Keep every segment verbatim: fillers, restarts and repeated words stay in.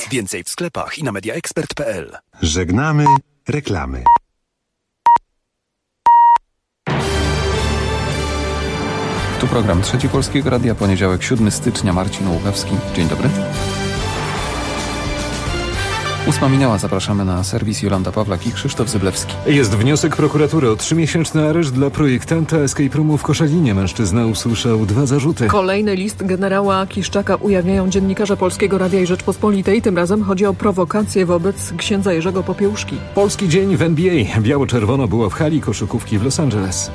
Więcej w sklepach i na mediaexpert kropka p l. Żegnamy reklamy. Tu program Trzeci Polskiego Radia, poniedziałek siódmego stycznia, Marcin Łukawski. Dzień dobry. Ósma minęła, zapraszamy na serwis. Jolanta Pawlak i Krzysztof Zyblewski. Jest wniosek prokuratury o trzymiesięczny areszt dla projektanta escape roomu w Koszalinie. Mężczyzna usłyszał dwa zarzuty. Kolejny list generała Kiszczaka ujawniają dziennikarze Polskiego Radia i Rzeczpospolitej. Tym razem chodzi o prowokację wobec księdza Jerzego Popiełuszki. Polski dzień w N B A. Biało-czerwono było w hali koszykówki w Los Angeles.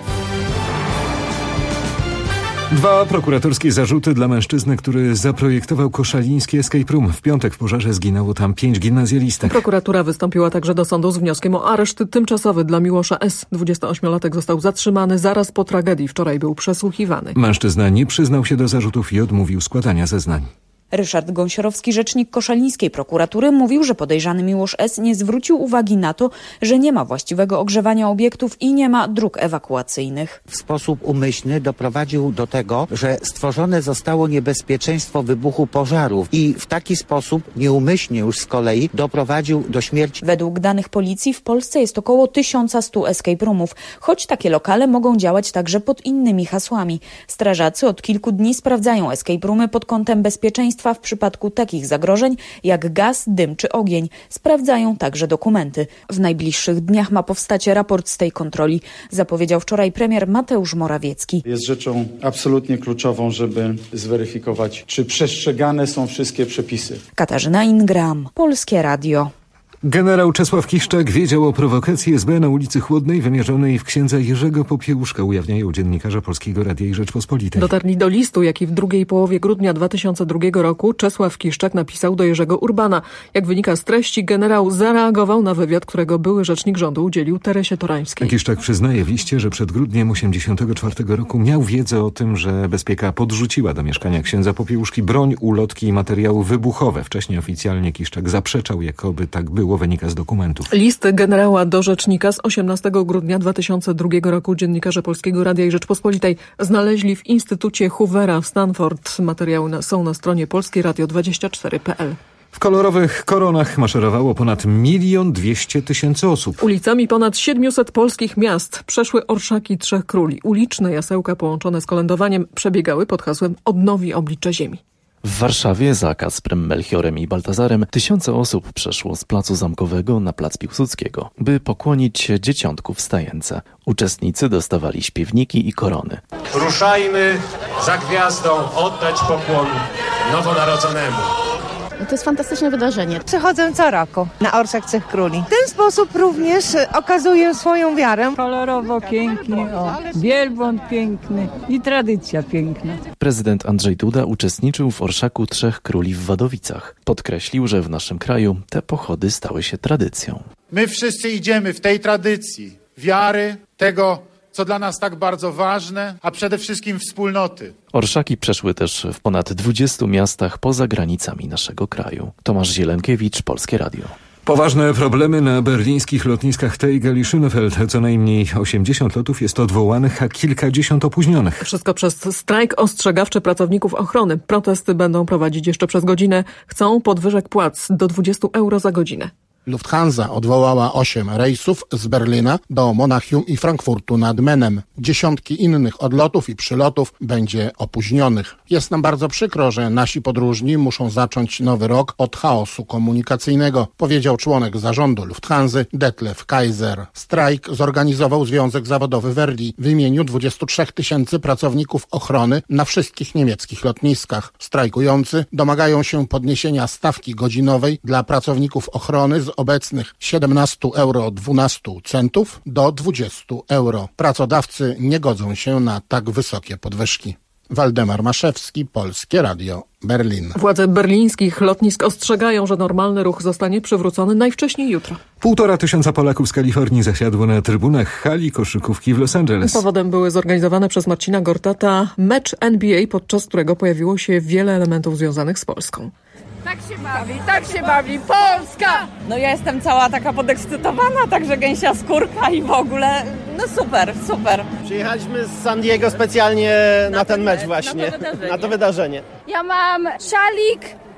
Dwa prokuratorskie zarzuty dla mężczyzny, który zaprojektował koszaliński escape room. W piątek w pożarze zginęło tam pięć gimnazjalistek. Prokuratura wystąpiła także do sądu z wnioskiem o areszt tymczasowy dla Miłosza S. dwudziestoośmiolatek został zatrzymany zaraz po tragedii. Wczoraj był przesłuchiwany. Mężczyzna nie przyznał się do zarzutów i odmówił składania zeznań. Ryszard Gąsiorowski, rzecznik koszalińskiej prokuratury, mówił, że podejrzany Miłosz S. nie zwrócił uwagi na to, że nie ma właściwego ogrzewania obiektów i nie ma dróg ewakuacyjnych. W sposób umyślny doprowadził do tego, że stworzone zostało niebezpieczeństwo wybuchu pożarów i w taki sposób nieumyślnie już z kolei doprowadził do śmierci. Według danych policji w Polsce jest około tysiąc sto escape roomów, choć takie lokale mogą działać także pod innymi hasłami. Strażacy od kilku dni sprawdzają escape roomy pod kątem bezpieczeństwa w przypadku takich zagrożeń jak gaz, dym czy ogień. Sprawdzają także dokumenty. W najbliższych dniach ma powstać raport z tej kontroli, zapowiedział wczoraj premier Mateusz Morawiecki. Jest rzeczą absolutnie kluczową, żeby zweryfikować, czy przestrzegane są wszystkie przepisy. Katarzyna Ingram, Polskie Radio. Generał Czesław Kiszczak wiedział o prowokacji S B na ulicy Chłodnej wymierzonej w księdza Jerzego Popiełuszka, ujawniają dziennikarze Polskiego Radia i Rzeczpospolitej. Dotarli do listu, jaki w drugiej połowie grudnia dwa tysiące drugiego roku Czesław Kiszczak napisał do Jerzego Urbana. Jak wynika z treści, generał zareagował na wywiad, którego były rzecznik rządu udzielił Teresie Torańskiej. Kiszczak przyznaje w liście, że przed grudniem osiemdziesiątego czwartego roku miał wiedzę o tym, że bezpieka podrzuciła do mieszkania księdza Popiełuszki broń, ulotki i materiały wybuchowe. Wcześniej oficjalnie Kiszczak zaprzeczał, jakoby tak było, wynika z dokumentów. List generała do rzecznika z osiemnastego grudnia dwa tysiące drugiego roku dziennikarze Polskiego Radia i Rzeczpospolitej znaleźli w Instytucie Hoovera w Stanford. Materiały na, są na stronie polskie radio dwadzieścia cztery kropka p l. W kolorowych koronach maszerowało ponad milion dwieście tysięcy osób. Ulicami ponad siedmiuset polskich miast przeszły orszaki Trzech Króli. Uliczne jasełka połączone z kolędowaniem przebiegały pod hasłem Odnowi oblicze ziemi. W Warszawie za Kacprem, Melchiorem i Baltazarem tysiące osób przeszło z Placu Zamkowego na Plac Piłsudskiego, by pokłonić się dzieciątku w Stajence. Uczestnicy dostawali śpiewniki i korony. Ruszajmy za gwiazdą oddać pokłon nowonarodzonemu. To jest fantastyczne wydarzenie. Przechodzę co roku na Orszak Trzech Króli. W ten sposób również okazuję swoją wiarę. Kolorowo pięknie, o, wielbłąd piękny i tradycja piękna. Prezydent Andrzej Duda uczestniczył w Orszaku Trzech Króli w Wadowicach. Podkreślił, że w naszym kraju te pochody stały się tradycją. My wszyscy idziemy w tej tradycji wiary, tego, co dla nas tak bardzo ważne, a przede wszystkim wspólnoty. Orszaki przeszły też w ponad dwudziestu miastach poza granicami naszego kraju. Tomasz Zielenkiewicz, Polskie Radio. Poważne problemy na berlińskich lotniskach Tegel i Schönefeld. Co najmniej osiemdziesiąt lotów jest odwołanych, a kilkadziesiąt opóźnionych. Wszystko przez strajk ostrzegawczy pracowników ochrony. Protesty będą prowadzić jeszcze przez godzinę. Chcą podwyżek płac do dwudziestu euro za godzinę. Lufthansa odwołała osiem rejsów z Berlina do Monachium i Frankfurtu nad Menem. Dziesiątki innych odlotów i przylotów będzie opóźnionych. Jest nam bardzo przykro, że nasi podróżni muszą zacząć nowy rok od chaosu komunikacyjnego, powiedział członek zarządu Lufthansy Detlef Kaiser. Strajk zorganizował Związek Zawodowy Verdi w imieniu dwudziestu trzech tysięcy pracowników ochrony na wszystkich niemieckich lotniskach. Strajkujący domagają się podniesienia stawki godzinowej dla pracowników ochrony z obecnych siedemnaście euro dwanaście centów do dwudziestu euro. Pracodawcy nie godzą się na tak wysokie podwyżki. Waldemar Maszewski, Polskie Radio, Berlin. Władze berlińskich lotnisk ostrzegają, że normalny ruch zostanie przywrócony najwcześniej jutro. Półtora tysiąca Polaków z Kalifornii zasiadło na trybunach hali koszykówki w Los Angeles. Powodem były zorganizowane przez Marcina Gortata mecz N B A, podczas którego pojawiło się wiele elementów związanych z Polską. Tak się bawi, tak się bawi Polska! No ja jestem cała taka podekscytowana, także gęsia skórka i w ogóle, no super, super. Przyjechaliśmy z San Diego specjalnie na, na ten mecz właśnie, na to, na to wydarzenie. Ja mam szalik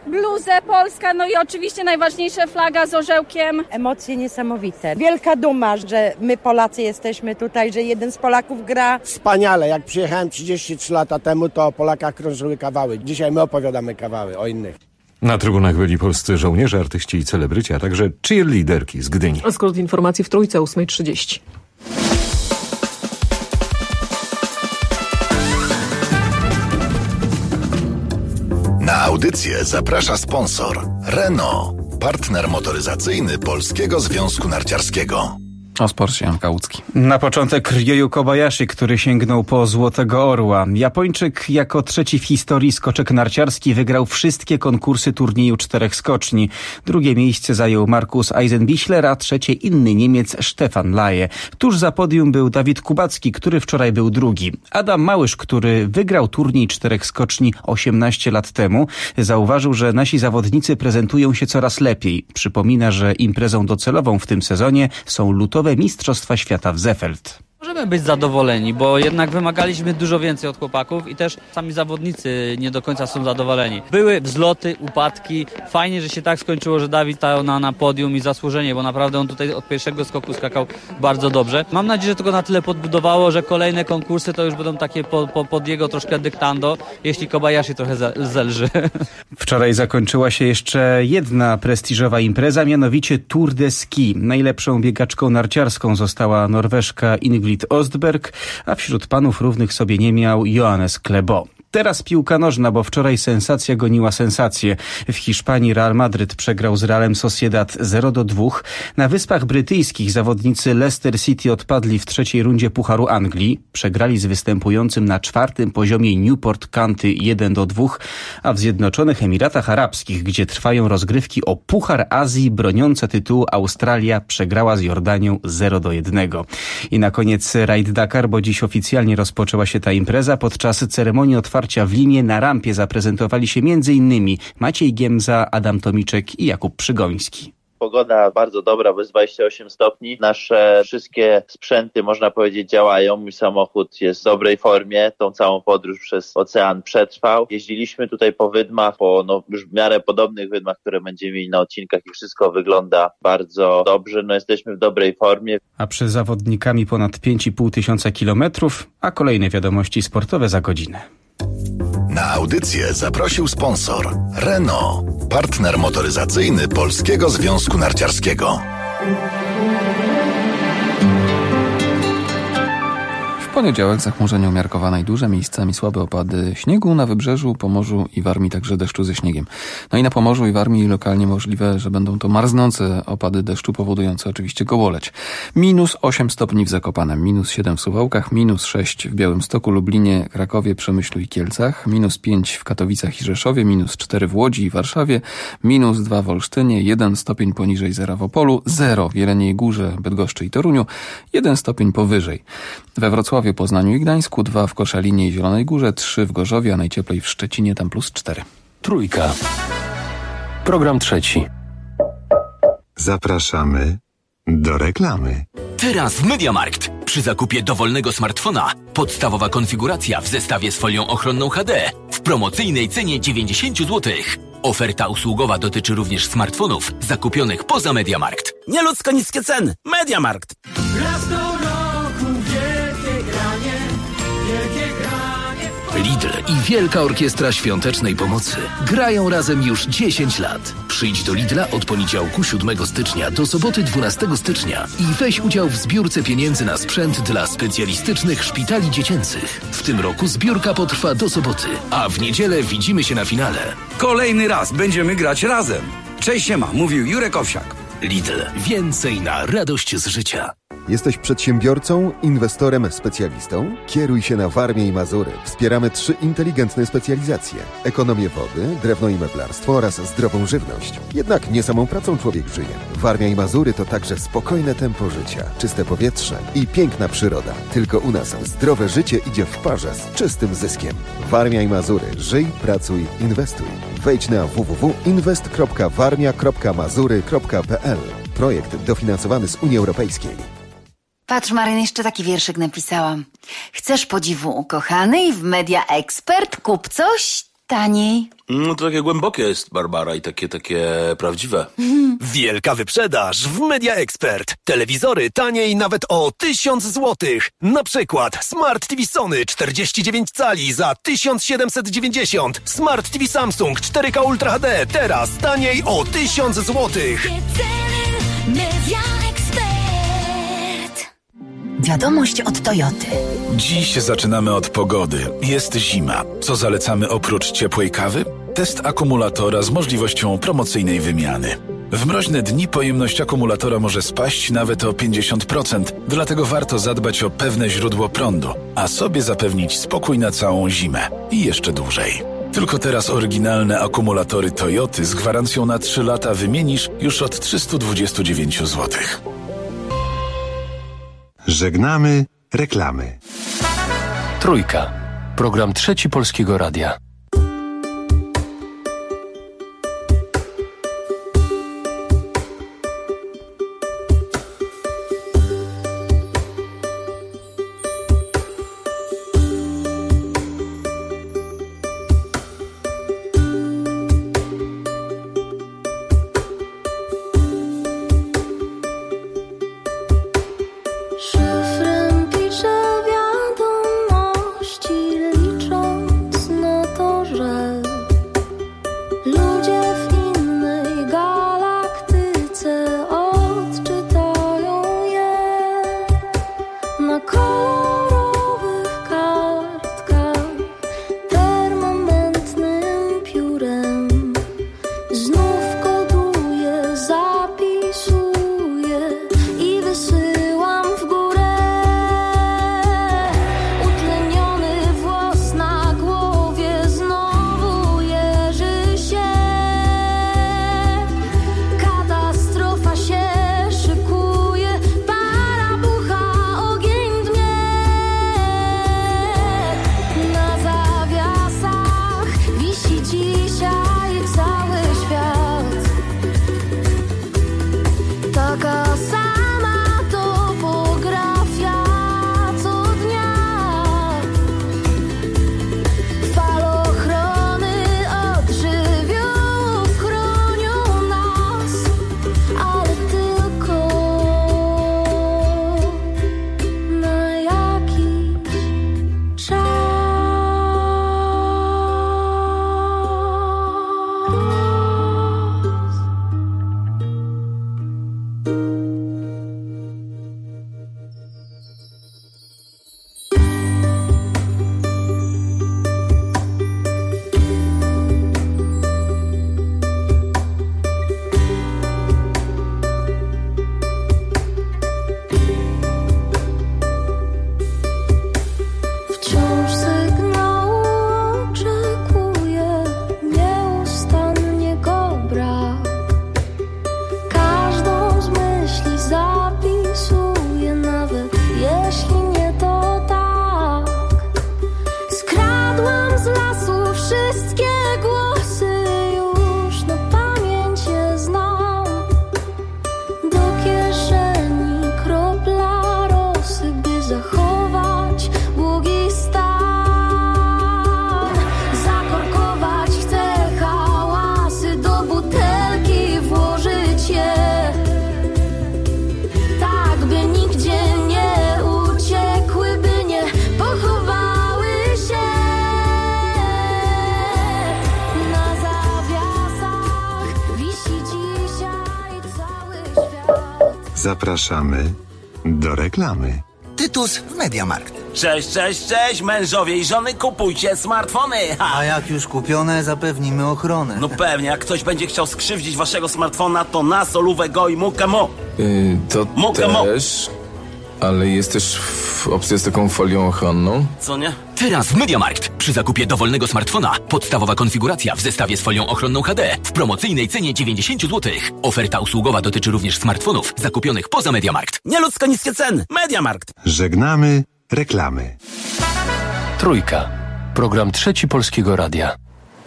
bluzę Polska, no i oczywiście najważniejsze flaga z orzełkiem. Emocje niesamowite. Wielka duma, że my Polacy jesteśmy tutaj, że jeden z Polaków gra. Wspaniale. Jak przyjechałem trzydzieści trzy lata temu, to o Polakach krążyły kawały. Dzisiaj my opowiadamy kawały o innych. Na trybunach byli polscy żołnierze, artyści i celebryci, a także cheerleaderki z Gdyni. Skrót informacji w Trójce, ósma trzydzieści. Na audycję zaprasza sponsor Renault, partner motoryzacyjny Polskiego Związku Narciarskiego. O sporcie Jan Kałucki. Na początek Ryoyu Kobayashi, który sięgnął po Złotego Orła. Japończyk jako trzeci w historii skoczek narciarski wygrał wszystkie konkursy turnieju czterech skoczni. Drugie miejsce zajął Markus Eisenbichler, a trzecie inny Niemiec Stefan Laje. Tuż za podium był Dawid Kubacki, który wczoraj był drugi. Adam Małysz, który wygrał turniej czterech skoczni osiemnaście lat temu, zauważył, że nasi zawodnicy prezentują się coraz lepiej. Przypomina, że imprezą docelową w tym sezonie są lutowe Mistrzostwa Świata w Seefeld. Możemy być zadowoleni, bo jednak wymagaliśmy dużo więcej od chłopaków i też sami zawodnicy nie do końca są zadowoleni. Były wzloty, upadki. Fajnie, że się tak skończyło, że Dawid stał na, na podium i zasłużenie, bo naprawdę on tutaj od pierwszego skoku skakał bardzo dobrze. Mam nadzieję, że to go na tyle podbudowało, że kolejne konkursy to już będą takie po, po, pod jego troszkę dyktando, jeśli Kobayashi trochę zelży. Wczoraj zakończyła się jeszcze jedna prestiżowa impreza, mianowicie Tour de Ski. Najlepszą biegaczką narciarską została Norweżka Ingrid Ostberg, a wśród panów równych sobie nie miał Johannes Klebo. Teraz piłka nożna, bo wczoraj sensacja goniła sensację. W Hiszpanii Real Madryt przegrał z Realem Sociedad zero do dwóch. Na Wyspach Brytyjskich zawodnicy Leicester City odpadli w trzeciej rundzie Pucharu Anglii. Przegrali z występującym na czwartym poziomie Newport County jeden do dwóch, a w Zjednoczonych Emiratach Arabskich, gdzie trwają rozgrywki o Puchar Azji, broniąca tytułu Australia przegrała z Jordanią zero do jednego. I na koniec Raid Dakar, bo dziś oficjalnie rozpoczęła się ta impreza. Podczas ceremonii otwarcia w Limie na rampie zaprezentowali się między innymi Maciej Giemza, Adam Tomiczek i Jakub Przygoński. Pogoda bardzo dobra, bez dwadzieścia osiem stopni. Nasze wszystkie sprzęty, można powiedzieć, działają. Mój samochód jest w dobrej formie. Tą całą podróż przez ocean przetrwał. Jeździliśmy tutaj po wydmach, po no, już w miarę podobnych wydmach, które będziemy mieli na odcinkach i wszystko wygląda bardzo dobrze. No, jesteśmy w dobrej formie. A przed zawodnikami ponad pięć i pół tysiąca kilometrów, a kolejne wiadomości sportowe za godzinę. Na audycję zaprosił sponsor Renault, partner motoryzacyjny Polskiego Związku Narciarskiego. W poniedziałek zachmurzenie umiarkowane i duże, miejscami słabe opady śniegu na wybrzeżu, Pomorzu i Warmii, także deszczu ze śniegiem. No i na Pomorzu i Warmii lokalnie możliwe, że będą to marznące opady deszczu powodujące oczywiście gołoleć. Minus osiem stopni w Zakopanem, minus siedem w Suwałkach, minus sześć w Białymstoku, Lublinie, Krakowie, Przemyślu i Kielcach, minus pięć w Katowicach i Rzeszowie, minus cztery w Łodzi i Warszawie, minus dwa w Olsztynie, jeden stopień poniżej zera w Opolu, zero w Jeleniej Górze, Bydgoszczy i Toruniu, jeden stopień powyżej. We Wrocławiu, Poznaniu i Gdańsku, dwa w Koszalinie i Zielonej Górze, trzy w Gorzowie, a najcieplej w Szczecinie, tam plus cztery. Trójka. Program trzeci. Zapraszamy do reklamy. Teraz w MediaMarkt. Przy zakupie dowolnego smartfona podstawowa konfiguracja w zestawie z folią ochronną H D w promocyjnej cenie dziewięćdziesiąt złotych. Oferta usługowa dotyczy również smartfonów zakupionych poza MediaMarkt. Nieludzko niskie ceny. MediaMarkt. Raz do roku wielkie granie, wielkie granie. Lidl i Wielka Orkiestra Świątecznej Pomocy grają razem już dziesięć lat. Przyjdź do Lidla od poniedziałku siódmego stycznia do soboty dwunastego stycznia i weź udział w zbiórce pieniędzy na sprzęt dla specjalistycznych szpitali dziecięcych. W tym roku zbiórka potrwa do soboty, a w niedzielę widzimy się na finale. Kolejny raz będziemy grać razem. Cześć, siema, mówił Jurek Owsiak. Lidl. Więcej na radość z życia. Jesteś przedsiębiorcą, inwestorem, specjalistą? Kieruj się na Warmię i Mazury. Wspieramy trzy inteligentne specjalizacje. Ekonomię wody, drewno i meblarstwo oraz zdrową żywność. Jednak nie samą pracą człowiek żyje. Warmia i Mazury to także spokojne tempo życia, czyste powietrze i piękna przyroda. Tylko u nas zdrowe życie idzie w parze z czystym zyskiem. Warmia i Mazury. Żyj, pracuj, inwestuj. Wejdź na w w w kropka inwest kropka warmia kropka mazury kropka p l. Projekt dofinansowany z Unii Europejskiej. Patrz, Maryn, jeszcze taki wierszyk napisałam. Chcesz podziwu ukochanej w Media Expert? Kup coś Taniej. No to takie głębokie jest, Barbara, i takie, takie prawdziwe. Wielka wyprzedaż w Media Expert. Telewizory taniej nawet o tysiąc złotych. Na przykład Smart T V Sony czterdzieści dziewięć cali za tysiąc siedemset dziewięćdziesiąt. Smart T V Samsung cztery K Ultra H D teraz taniej o tysiąc złotych. Media Expert. Wiadomość od Toyoty. Dziś zaczynamy od pogody. Jest zima. Co zalecamy oprócz ciepłej kawy? Test akumulatora z możliwością promocyjnej wymiany. W mroźne dni pojemność akumulatora może spaść nawet o pięćdziesiąt procent, dlatego warto zadbać o pewne źródło prądu, a sobie zapewnić spokój na całą zimę i jeszcze dłużej. Tylko teraz oryginalne akumulatory Toyoty z gwarancją na trzy lata wymienisz już od trzysta dwadzieścia dziewięć złotych. Żegnamy reklamy. Trójka. Program Trzeci Polskiego Radia. Szyfrem piszę wiadomości, licząc na to, że ludzie w innej galaktyce odczytają je na kolorowych kartkach, permanentnym piórem. Znów koduję, zapisuję i wysyłam w górę. Utleniony włos na głowie znowu jeży się. Katastrofa się szykuje, para bucha, ogień dmie. Na zawiasach wisi dzisiaj cały świat. Taka sama topografia co dnia. Falochrony od żywiołów chronią nas, ale tylko na jakiś czas. Wciąż sygnału oczekuję, nieustannie go brak. Każdą z myśli zapisuję, nawet jeśli nie to tak. Skradłam z lasu wszystkie głosy, już na pamięć je znam. Do kieszeni kropla rosy, by zachować długi stan. Zakorkować chcę hałasy, do butelki włożyć je, tak by nigdzie nie uciekły, by nie pochowały się. Na zawiasach wisi dzisiaj cały świat. Zapraszamy do reklamy. Tytus w Mediamarkt. Cześć, cześć, cześć, mężowie i żony, kupujcie smartfony! Ha! A jak już kupione, zapewnimy ochronę. No pewnie, jak ktoś będzie chciał skrzywdzić waszego smartfona, to na solówę go i mukę mo. Yy, to Mukę mo. też, ale jest też w opcja z taką folią ochronną. Co nie? Teraz w Mediamarkt. Przy zakupie dowolnego smartfona podstawowa konfiguracja w zestawie z folią ochronną H D w promocyjnej cenie dziewięćdziesiąt złotych. Oferta usługowa dotyczy również smartfonów zakupionych poza Mediamarkt. Nieludzko niskie ceny. Mediamarkt. Żegnamy reklamy. Trójka. Program Trzeci Polskiego Radia.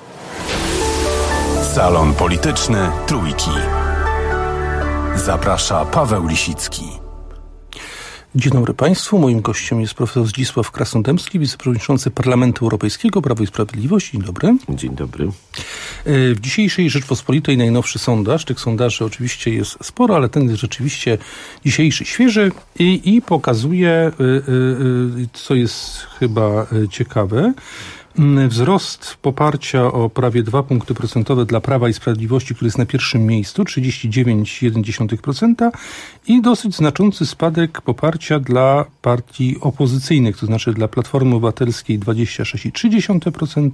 Salon Polityczny Trójki. Zaprasza Paweł Lisicki. Dzień dobry Państwu. Moim gościem jest profesor Zdzisław Krasnodębski, wiceprzewodniczący Parlamentu Europejskiego, Prawo i Sprawiedliwość. Dzień dobry. Dzień dobry. W dzisiejszej Rzeczpospolitej najnowszy sondaż. Tych sondaży oczywiście jest sporo, ale ten jest rzeczywiście dzisiejszy, świeży i, i pokazuje, co jest chyba ciekawe, wzrost poparcia o prawie dwa punkty procentowe dla Prawa i Sprawiedliwości, który jest na pierwszym miejscu, trzydzieści dziewięć przecinek jeden procent i dosyć znaczący spadek poparcia dla partii opozycyjnych, to znaczy dla Platformy Obywatelskiej dwadzieścia sześć przecinek trzy procent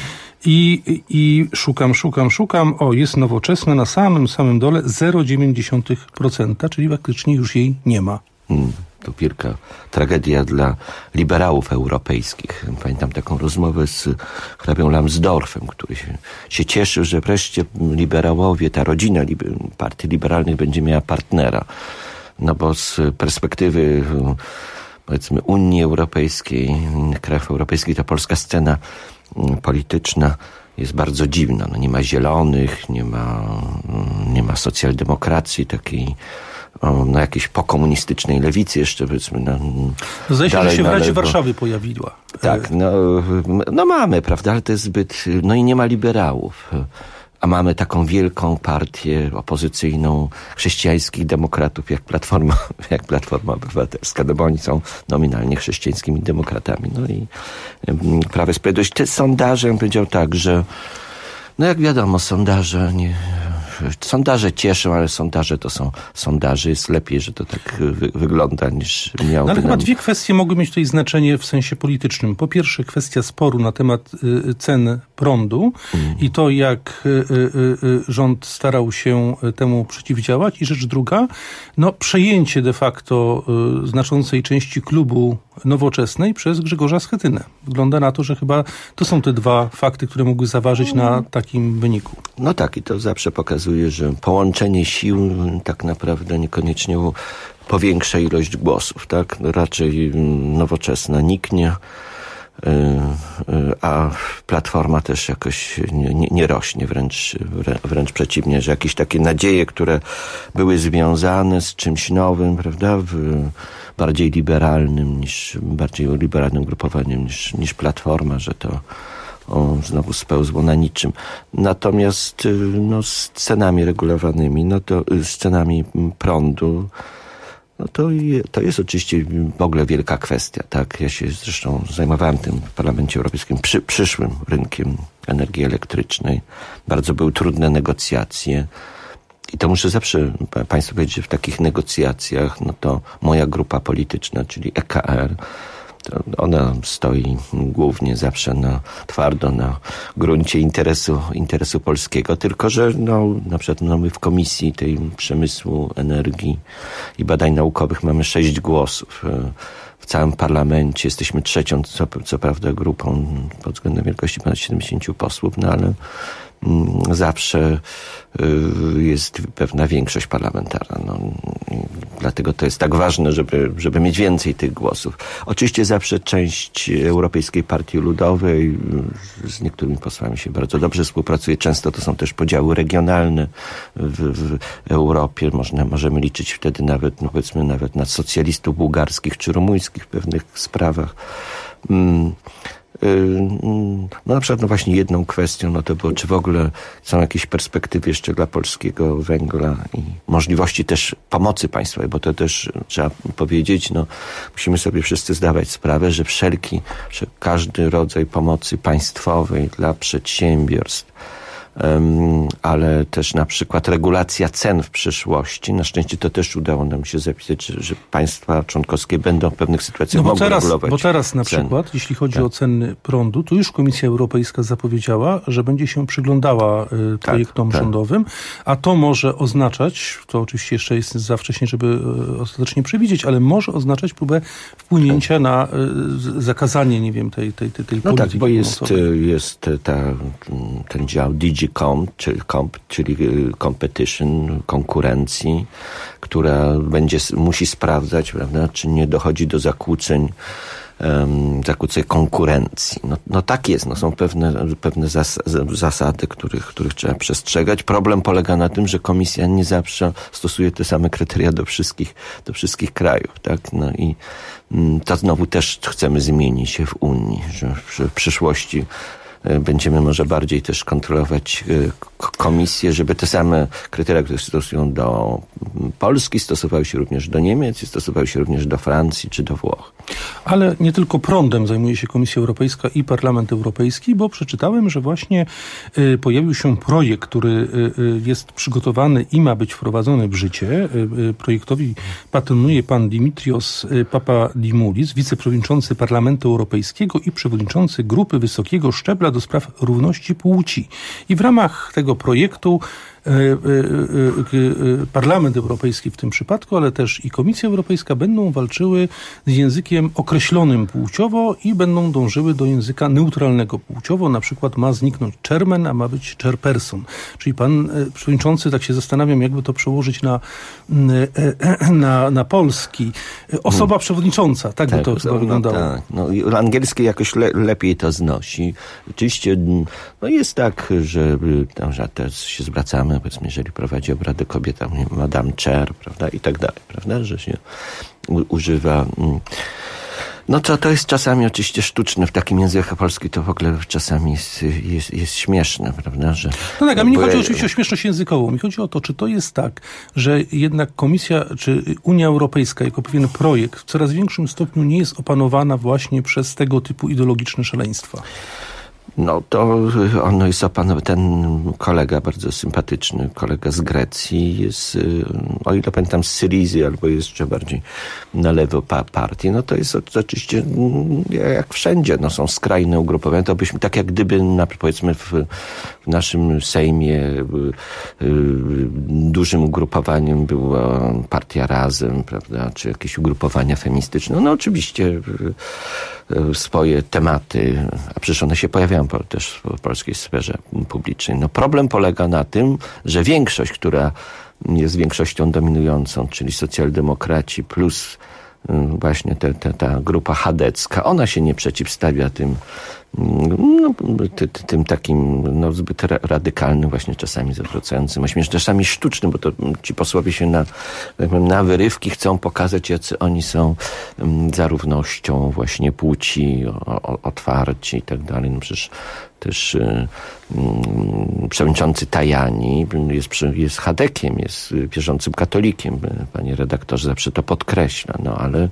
i, i szukam, szukam, szukam, o jest Nowoczesna na samym, samym dole zero przecinek dziewięć procent, czyli faktycznie już jej nie ma. Hmm. To wielka tragedia dla liberałów europejskich. Pamiętam taką rozmowę z hrabią Lambsdorffem, który się, się cieszył, że wreszcie liberałowie, ta rodzina liber, partii liberalnych będzie miała partnera. No bo z perspektywy, powiedzmy, Unii Europejskiej, krajów europejskich, ta polska scena polityczna jest bardzo dziwna. No nie ma zielonych, nie ma, nie ma socjaldemokracji takiej, o, na jakiejś pokomunistycznej lewicy jeszcze, powiedzmy. No, Zdaje się, dalej, że się w Radzie dalej, Warszawy pojawiła. Tak, no, no mamy, prawda, ale to jest zbyt... No i nie ma liberałów. A mamy taką wielką partię opozycyjną chrześcijańskich demokratów, jak Platforma, jak Platforma Obywatelska, no bo oni są nominalnie chrześcijańskimi demokratami. No i Prawo i Sprawiedliwość. Te sondaże, ja bym powiedział tak, że no jak wiadomo, sondaże nie... Sondaże cieszą, ale sondaże to są sondaże. Jest lepiej, że to tak wy- wygląda, niż miałoby no, ale nam... chyba dwie kwestie mogły mieć tutaj znaczenie w sensie politycznym. Po pierwsze, kwestia sporu na temat y, cen prądu mm. i to, jak y, y, y, rząd starał się temu przeciwdziałać. I rzecz druga, no przejęcie de facto y, znaczącej części klubu Nowoczesnej przez Grzegorza Schetynę. Wygląda na to, że chyba to są te dwa fakty, które mogły zaważyć na takim wyniku. No tak, i to zawsze pokazuje, że połączenie sił tak naprawdę niekoniecznie powiększa ilość głosów, tak? Raczej Nowoczesna niknie, a Platforma też jakoś nie, nie, nie rośnie, wręcz, wręcz przeciwnie, że jakieś takie nadzieje, które były związane z czymś nowym, prawda, w bardziej liberalnym niż, bardziej liberalnym grupowaniem niż, niż Platforma, że to o, znowu spełzło na niczym. Natomiast no, z cenami regulowanymi, no to z cenami prądu, no to, je, to jest oczywiście w ogóle wielka kwestia, tak? Ja się zresztą zajmowałem tym w Parlamencie Europejskim, przy, przyszłym rynkiem energii elektrycznej. Bardzo były trudne negocjacje. I to muszę zawsze Państwu powiedzieć, że w takich negocjacjach, no to moja grupa polityczna, czyli E K R, to ona stoi głównie zawsze na, twardo na gruncie interesu, interesu polskiego, tylko że no, na przykład no, my w Komisji tej Przemysłu, Energii i Badań Naukowych mamy sześć głosów. W całym parlamencie jesteśmy trzecią, co, co prawda, grupą pod względem wielkości ponad siedemdziesięciu posłów, no ale zawsze jest pewna większość parlamentarna. No, dlatego to jest tak ważne, żeby, żeby mieć więcej tych głosów. Oczywiście zawsze część Europejskiej Partii Ludowej z niektórymi posłami się bardzo dobrze współpracuje. Często to są też podziały regionalne w, w Europie. Można, możemy liczyć wtedy nawet, no powiedzmy, nawet na socjalistów bułgarskich czy rumuńskich w pewnych sprawach. Mm. No na przykład no właśnie jedną kwestią no to było, czy w ogóle są jakieś perspektywy jeszcze dla polskiego węgla i możliwości też pomocy państwowej, bo to też trzeba powiedzieć, no musimy sobie wszyscy zdawać sprawę, że wszelki, że każdy rodzaj pomocy państwowej dla przedsiębiorstw, Um, ale też na przykład regulacja cen w przyszłości. Na szczęście to też udało nam się zapisać, że, że państwa członkowskie będą w pewnych sytuacjach no mogły teraz, regulować Bo teraz na ceny. przykład, jeśli chodzi tak. o ceny prądu, to już Komisja Europejska zapowiedziała, że będzie się przyglądała y, projektom tak, rządowym, a to może oznaczać, to oczywiście jeszcze jest za wcześnie, żeby y, ostatecznie przewidzieć, ale może oznaczać próbę wpłynięcia tak. na y, zakazanie, nie wiem, tej, tej, tej, tej no polityki. Tak, bo jest, jest ta, ten dział D G Comp, czyli, comp, czyli competition, konkurencji, która będzie, musi sprawdzać, prawda, czy nie dochodzi do zakłóceń um, zakłócenie konkurencji. No, no tak jest, no są pewne, pewne zas, zasady, których, których trzeba przestrzegać. Problem polega na tym, że Komisja nie zawsze stosuje te same kryteria do wszystkich, do wszystkich krajów, tak? No i to znowu też chcemy zmienić się w Unii, że w przyszłości będziemy może bardziej też kontrolować Komisję, żeby te same kryteria, które stosują do Polski, stosowały się również do Niemiec i stosowały się również do Francji czy do Włoch. Ale nie tylko prądem zajmuje się Komisja Europejska i Parlament Europejski, bo przeczytałem, że właśnie y, pojawił się projekt, który y, y, jest przygotowany i ma być wprowadzony w życie. Y, y, projektowi patronuje pan Dimitrios Papadimoulis, wiceprzewodniczący Parlamentu Europejskiego i przewodniczący grupy wysokiego szczebla do spraw równości płci. I w ramach tego projektu Parlament Europejski w tym przypadku, ale też i Komisja Europejska będą walczyły z językiem określonym płciowo i będą dążyły do języka neutralnego płciowo. Na przykład ma zniknąć chairman, a ma być chairperson. Czyli pan przewodniczący, tak się zastanawiam, jakby to przełożyć na, na, na polski. Osoba przewodnicząca, tak, tak by to chyba no, wyglądało. Tak. No, angielski jakoś le, lepiej to znosi. Oczywiście no jest tak, że, że też się zwracamy, powiedzmy, jeżeli prowadzi obrady kobieta, Madame Chair, prawda, i tak dalej, prawda, że się u, używa. No to, to jest czasami oczywiście sztuczne. W takim języku polskim to w ogóle czasami jest, jest, jest śmieszne, prawda, że... No tak, a mi nie chodzi oczywiście o śmieszność językową. Mi chodzi o to, czy to jest tak, że jednak Komisja, czy Unia Europejska jako pewien projekt w coraz większym stopniu nie jest opanowana właśnie przez tego typu ideologiczne szaleństwa. No to ono jest opanowane. Ten kolega bardzo sympatyczny, kolega z Grecji jest, o ile pamiętam, z Syrizy albo jeszcze bardziej na lewo pa- partii. No to jest oczywiście jak wszędzie. No są skrajne ugrupowania. To byśmy tak jak gdyby na, powiedzmy w, w naszym Sejmie y, y, dużym ugrupowaniem była partia Razem, prawda, czy jakieś ugrupowania feministyczne. No oczywiście y, y, swoje tematy, a przecież one się pojawiają też w polskiej sferze publicznej. No problem polega na tym, że większość, która jest większością dominującą, czyli socjaldemokraci plus właśnie te, te, ta grupa chadecka, ona się nie przeciwstawia tym, no, ty, ty, tym takim no, zbyt radykalnym, właśnie czasami zwracającym, ośmiesz, czasami sztucznym, bo to ci posłowie się na, na wyrywki chcą pokazać, jacy oni są um, za równością właśnie płci, o, o, otwarci i tak dalej. No przecież też um, przewodniczący Tajani jest, jest chadekiem, jest wierzącym katolikiem. Panie redaktorze zawsze to podkreśla, no ale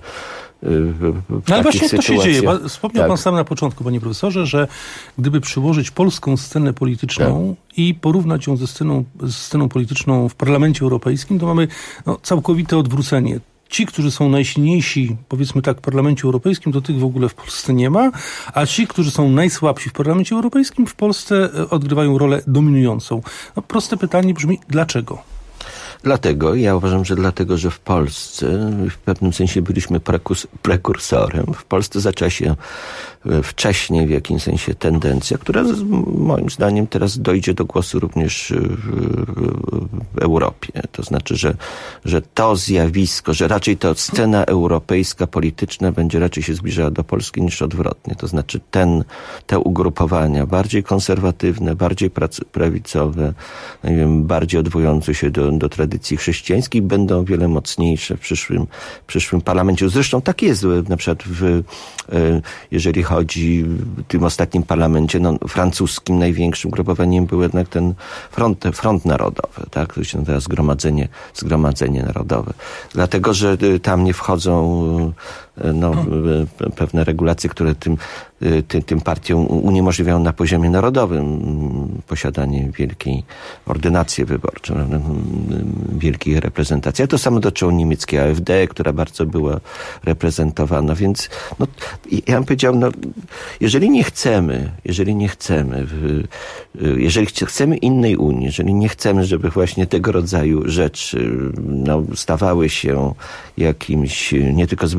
no ale właśnie jak to się dzieje? Wspomniał tak. pan sam na początku, panie profesorze, że gdyby przyłożyć polską scenę polityczną tak. i porównać ją ze sceną, ze sceną polityczną w Parlamencie Europejskim, to mamy no, całkowite odwrócenie. Ci, którzy są najsilniejsi, powiedzmy tak, w Parlamencie Europejskim, to tych w ogóle w Polsce nie ma, a ci, którzy są najsłabsi w Parlamencie Europejskim, w Polsce odgrywają rolę dominującą. No, proste pytanie brzmi, dlaczego? Dlatego, ja uważam, że dlatego, że w Polsce w pewnym sensie byliśmy prekurs- prekursorem. W Polsce zaczęła się wcześniej w jakimś sensie tendencja, która z, moim zdaniem teraz dojdzie do głosu również w, w Europie. To znaczy, że, że to zjawisko, że raczej to scena europejska, polityczna będzie raczej się zbliżała do Polski niż odwrotnie. To znaczy ten, te ugrupowania bardziej konserwatywne, bardziej prac- prawicowe, nie wiem, bardziej odwołujące się do, do tradycji chrześcijańskiej będą o wiele mocniejsze w przyszłym, w przyszłym parlamencie. Zresztą tak jest na przykład w, jeżeli chodzi w tym ostatnim parlamencie, no, francuskim największym grupowaniem był jednak ten front, front narodowy, tak? To się nazywa zgromadzenie, zgromadzenie narodowe. Dlatego, że tam nie wchodzą no, pewne regulacje, które tym, tym, tym partiom uniemożliwiają na poziomie narodowym posiadanie wielkiej ordynacji wyborczej, wielkiej reprezentacji. A to samo dotyczyło niemieckiej A F D, która bardzo była reprezentowana, więc no, ja bym powiedział, no, jeżeli nie chcemy, jeżeli nie chcemy, jeżeli chcemy innej Unii, jeżeli nie chcemy, żeby właśnie tego rodzaju rzeczy no, stawały się jakimś nie tylko zwyczajem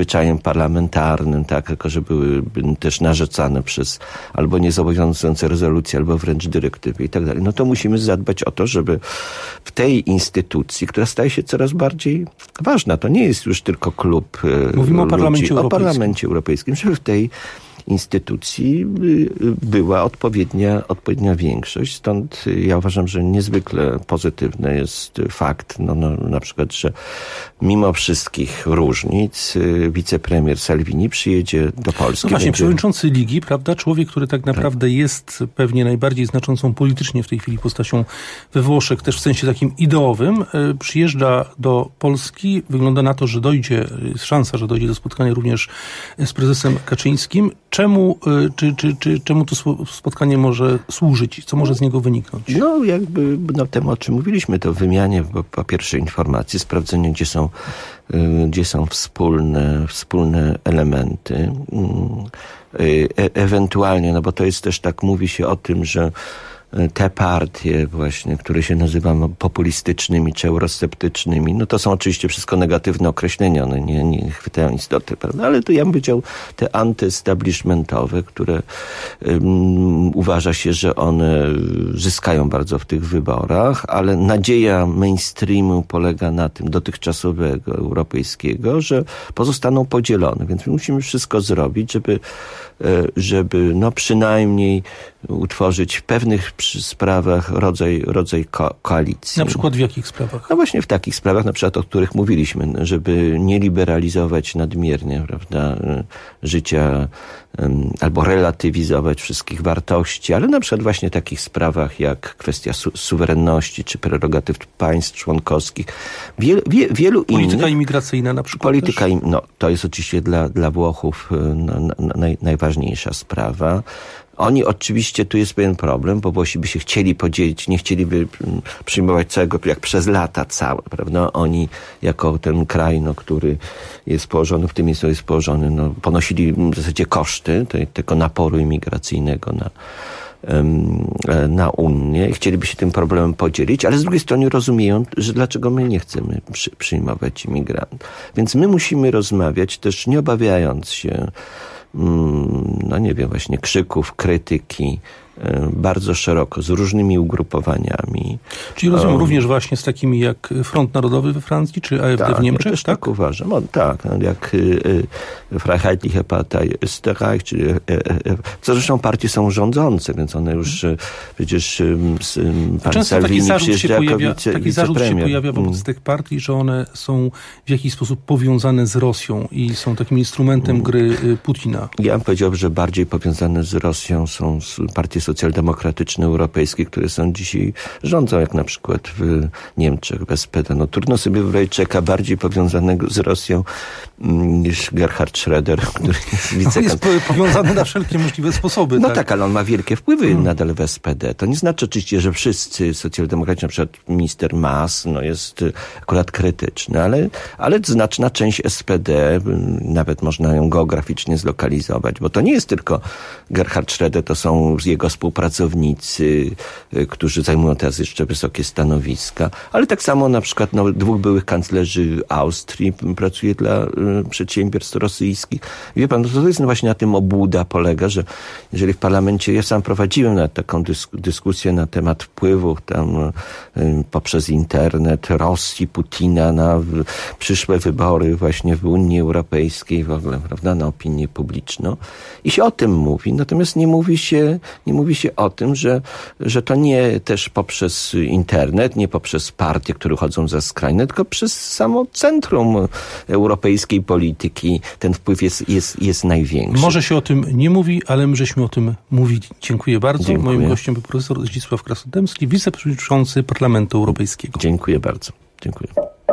parlamentarnym, tak, tylko że były też narzucane przez albo niezobowiązujące rezolucje, albo wręcz dyrektywy i tak dalej. No to musimy zadbać o to, żeby w tej instytucji, która staje się coraz bardziej ważna, to nie jest już tylko klub Mówimy ludzi, o Parlamencie o Europejskim. Parlamencie Europejskim, żeby w tej instytucji była odpowiednia, odpowiednia większość. Stąd ja uważam, że niezwykle pozytywny jest fakt, no, no, na przykład, że mimo wszystkich różnic wicepremier Salvini przyjedzie do Polski. No właśnie, będzie... przewodniczący Ligi, prawda? Człowiek, który tak naprawdę tak. jest pewnie najbardziej znaczącą politycznie w tej chwili postacią we Włoszech, też w sensie takim ideowym, przyjeżdża do Polski. Wygląda na to, że dojdzie, jest szansa, że dojdzie do spotkania również z prezesem Kaczyńskim. Czemu, czy, czy, czy, czemu to spotkanie może służyć? Co może z niego wyniknąć? No jakby no, temu, o czym mówiliśmy, to wymianie po, po pierwsze informacji, sprawdzenie, gdzie są, gdzie są wspólne, wspólne elementy. E- ewentualnie, no bo to jest też tak, mówi się o tym, że te partie właśnie, które się nazywamy populistycznymi czy eurosceptycznymi, no to są oczywiście wszystko negatywne określenia, one nie, nie chwytają istoty, prawda? Ale to ja bym powiedział te antyestablishmentowe, które um, uważa się, że one zyskają bardzo w tych wyborach, ale nadzieja mainstreamu polega na tym, dotychczasowego, europejskiego, że pozostaną podzielone, więc my musimy wszystko zrobić, żeby, żeby no przynajmniej utworzyć w pewnych sprawach rodzaj, rodzaj ko- koalicji. Na przykład w jakich sprawach? No właśnie w takich sprawach, na przykład o których mówiliśmy, żeby nie liberalizować nadmiernie, prawda, życia um, albo relatywizować wszystkich wartości, ale na przykład właśnie w takich sprawach jak kwestia su- suwerenności czy prerogatyw państw członkowskich. Wiel, wie, wielu Polityka innych, imigracyjna na przykład Polityka, im, no to jest oczywiście dla, dla Włochów no, na, naj, najważniejsza sprawa. Oni oczywiście, tu jest pewien problem, bo Włosi by się chcieli podzielić, nie chcieliby przyjmować całego, jak przez lata całe, prawda? Oni jako ten kraj, no, który jest położony, w tym miejscu jest położony, no, ponosili w zasadzie koszty te, tego naporu imigracyjnego na, na Unię i chcieliby się tym problemem podzielić, ale z drugiej strony rozumieją, że dlaczego my nie chcemy przy, przyjmować imigrantów. Więc my musimy rozmawiać też nie obawiając się no nie wiem, właśnie krzyków, krytyki, bardzo szeroko, z różnymi ugrupowaniami. Czyli rozumiem um, również właśnie z takimi jak Front Narodowy we Francji, czy A F D tak, w Niemczech? Ja też tak, tak uważam. O, tak, jak y, y, Freiheitliche Partei Österreich, czy y, y, co zresztą partie są rządzące, więc one już y, przecież y, y, pan Często Salvini taki zarzut się jako pojawia, wice, taki zarzut się pojawia wobec mm. tych partii, że one są w jakiś sposób powiązane z Rosją i są takim instrumentem mm. gry y, Putina. Ja bym powiedział, że bardziej powiązane z Rosją są partie socjaldemokratyczne europejskie, które są dzisiaj rządzą, jak na przykład w Niemczech, w S P D. No trudno sobie wyobrazić człowieka bardziej powiązanego z Rosją niż Gerhard Schröder, który jest wicekandydatem. On jest powiązany na wszelkie możliwe sposoby. No tak, tak, ale on ma wielkie wpływy hmm. nadal w S P D. To nie znaczy oczywiście, że wszyscy socjaldemokraci, na przykład minister Maas, no jest akurat krytyczny, ale, ale znaczna część S P D, nawet można ją geograficznie zlokalizować, bo to nie jest tylko Gerhard Schröder, to są jego współpracownicy, którzy zajmują teraz jeszcze wysokie stanowiska, ale tak samo na przykład no, dwóch byłych kanclerzy Austrii pracuje dla y, przedsiębiorstw rosyjskich. Wie pan, to jest właśnie na tym obłuda polega, że jeżeli w parlamencie, ja sam prowadziłem na taką dysk- dyskusję na temat wpływów tam y, poprzez internet Rosji, Putina na w, przyszłe wybory właśnie w Unii Europejskiej w ogóle, prawda, na opinię publiczną i się o tym mówi, natomiast nie mówi się, nie mówi się o tym, że, że to nie też poprzez internet, nie poprzez partie, które chodzą za skrajne, tylko przez samo centrum europejskiej polityki ten wpływ jest, jest, jest największy. Może się o tym nie mówi, ale my żeśmy o tym mówili. Dziękuję bardzo. Dziękuję. Moim gościem był profesor Zdzisław Krasnodębski, wiceprzewodniczący Parlamentu Europejskiego. Dziękuję bardzo. Dziękuję.